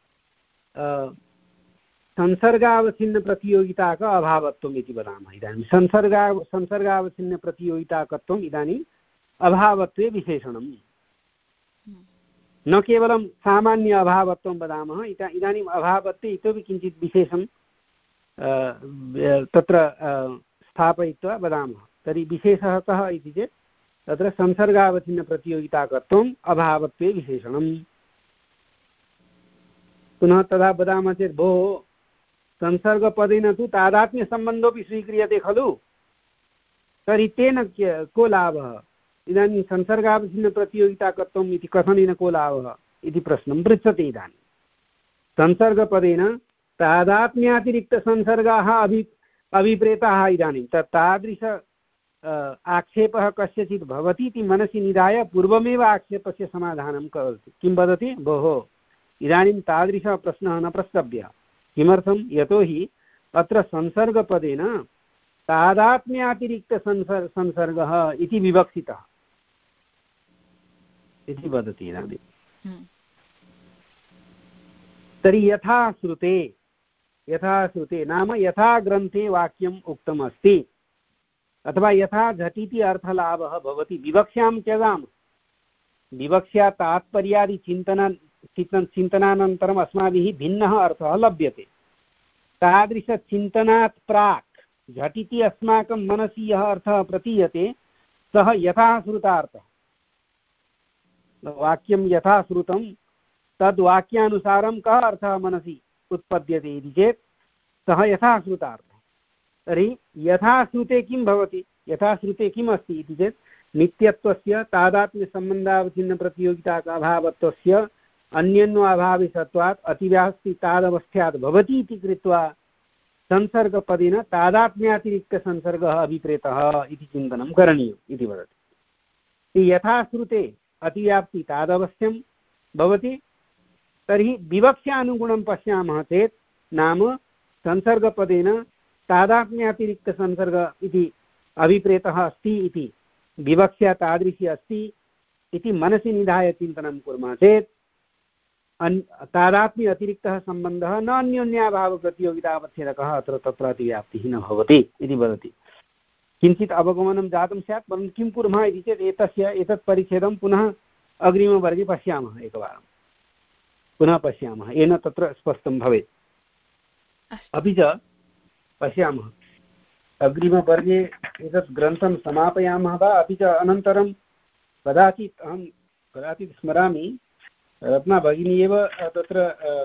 संसर्गावच्छिन्नप्रतियोगिताक अभावत्वम् इति वदामः इदानीं संसर्गा संसर्गावच्छिन्नप्रतियोगिताकत्वम् इदानीम् अभावत्वे विशेषणम् न केवलं सामान्य अभावत्वं वदामः इदानीम् अभावत्वे इतोपि किञ्चित् विशेषं तत्र स्थापयित्वा वदामः तर्हि विशेषः कः इति चेत् तत्र संसर्गावच्छिन्नप्रतियोगिताकत्वम् अभावत्वे विशेषणम् पुनः तदा वदामः चेत् भोः संसर्गपदेन तु तादात्म्यसम्बन्धोऽपि स्वीक्रियते खलु तर्हि तेन को लाभः इदानीं संसर्गावच्छिन्नप्रतियोगिताकत्वम् इति कथनेन को लाभः इति प्रश्नं पृच्छते इदानीं संसर्गपदेन तादात्म्यातिरिक्तसंसर्गाः अभि अभिप्रेताः इदानीं तत् तादृश आक्षेपः कस्यचित् भवति इति मनसि निधाय पूर्वमेव आक्षेपस्य समाधानं करोति किं वदति भोः इदानीं तादृशः प्रश्नः न प्रस्तव्यः किमर्थं यतोहि अत्र संसर्गपदेन तादात्म्यातिरिक्तसंसर् संसर्गः इति विवक्षितः इति वदति इदानीं तर्हि यथा श्रुते यथा श्रुते नाम यथा ग्रन्थे वाक्यम् उक्तमस्ति अथवा यथा झटिति अर्थलाभः भवति विवक्ष्यां त्यजाम विवक्ष्या तात्पर्यादिचिन्तन चिन्तनानन्तरम् अस्माभिः भिन्नः अर्थः लभ्यते तादृशचिन्तनात् प्राक् झटिति अस्माकं मनसि यः अर्थः प्रतीयते सः यथा श्रुतार्थः वाक्यं यथा श्रुतं तद् वाक्यानुसारं कः अर्थः मनसि उत्पद्यते इति चेत् सः यथा श्रुतार्थः तर्हि यथा श्रुते किं भवति यथा श्रुते किम् अस्ति इति चेत् नित्यत्वस्य तादात्म्यसम्बन्धावच्छिन्नप्रतियोगिता अभावत्वस्य अन्यन्वाभाविसत्वात् अतिव्याप्ति तादवस्थ्यात् भवति इति कृत्वा संसर्गपदेन तादात्म्यातिरिक्तसंसर्गः अभिप्रेतः इति चिन्तनं करणीयम् इति वदति। यथा श्रुते अतिव्याप्ति तादवस्थ्यं भवति तर्हि विवक्ष्यानुगुणं पश्यामः चेत् नाम संसर्गपदेन तादात्म्यातिरिक्तसंसर्ग इति अभिप्रेतः अस्ति इति विवक्ष्या तादृशी अस्ति इति मनसि निधाय चिन्तनं कुर्मः चेत् तादात्म्य अतिरिक्तः सम्बन्धः न अन्योन्याभावप्रतियोगितावच्छेदकः अत्र तत्र अतिव्याप्तिः न भवति इति वदति। किञ्चित् अवगमनं जातं स्यात् परन्तु किं कुर्मः इति चेत् एतस्य एतत् परिच्छेदं पुनः अग्रिमवर्गे पश्यामः एकवारं पुनः पश्यामः येन तत्र स्पष्टं भवेत्। अपि च पश्यामः अग्रिमवर्गे एतत् ग्रन्थं समापयामः वा अपि च अनन्तरं कदाचित् अहं कदाचित् स्मरामि रत्ना भगिनी एव तत्र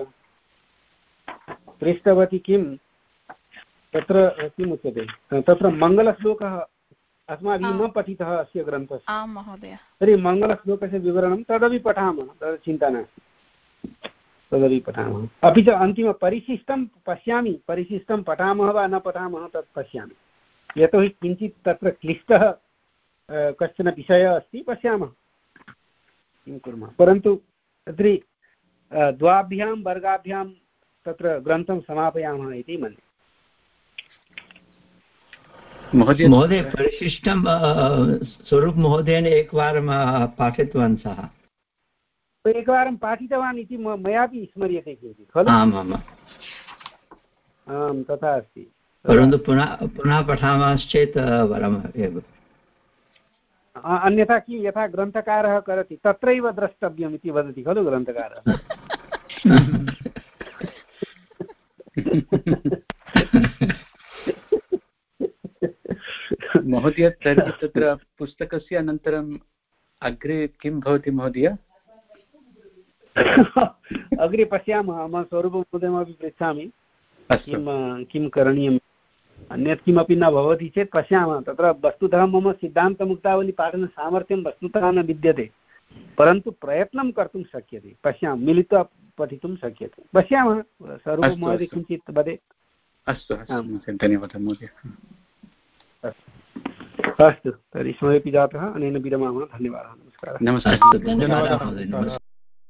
पृष्टवती किं तत्र किम् उच्यते तत्र मङ्गलश्लोकः अस्माभिः न पठितः अस्य ग्रन्थस्य। आं महोदय। तर्हि मङ्गलश्लोकस्य विवरणं तदपि पठामः तद् चिन्ता नास्ति तदपि पठामः। अपि च अन्तिमपरिशिष्टं पश्यामि परिशिष्टं पठामः वा न पठामः तत् पश्यामि यतोहि किञ्चित् तत्र क्लिष्टः कश्चन विषयः अस्ति पश्यामः किं कुर्मः परन्तु तर्हि द्वाभ्यां वर्गाभ्यां तत्र ग्रन्थं समापयामः इति मन्ये। महोदय परिशिष्टं स्वरूप महोदयेन एकवारं पाठितवान् सः एकवारं पाठितवान् इति मयापि स्मर्यते किञ्चित् खलु। आम् आम् आम् तथा अस्ति परन्तु पुनः पुनः पठामश्चेत् वरम् एव अन्यथा किं यथा ग्रन्थकारः करोति तत्रैव द्रष्टव्यम् इति वदति खलु ग्रन्थकारः। महोदय तर्हि तत्र पुस्तकस्य अनन्तरम् अग्रे किं भवति महोदय? अग्रे पश्यामः मम स्वरूपमहोदयमपि पृच्छामि किं किं करणीयम् अन्यत् किमपि न भवति चेत् पश्यामः। तत्र वस्तुतः मम सिद्धान्तमुक्तावली पाठनसामर्थ्यं वस्तुतः न विद्यते परन्तु प्रयत्नं कर्तुं शक्यते पश्यामः मिलित्वा पठितुं शक्यते पश्यामः स्वरूपमहोदय किञ्चित् वदे। अस्तु धन्यवादः महोदय। अस्तु तर्हि समयोपि जातः अनेन विरमामः। धन्यवादः नमस्कारः। नमस्कारः।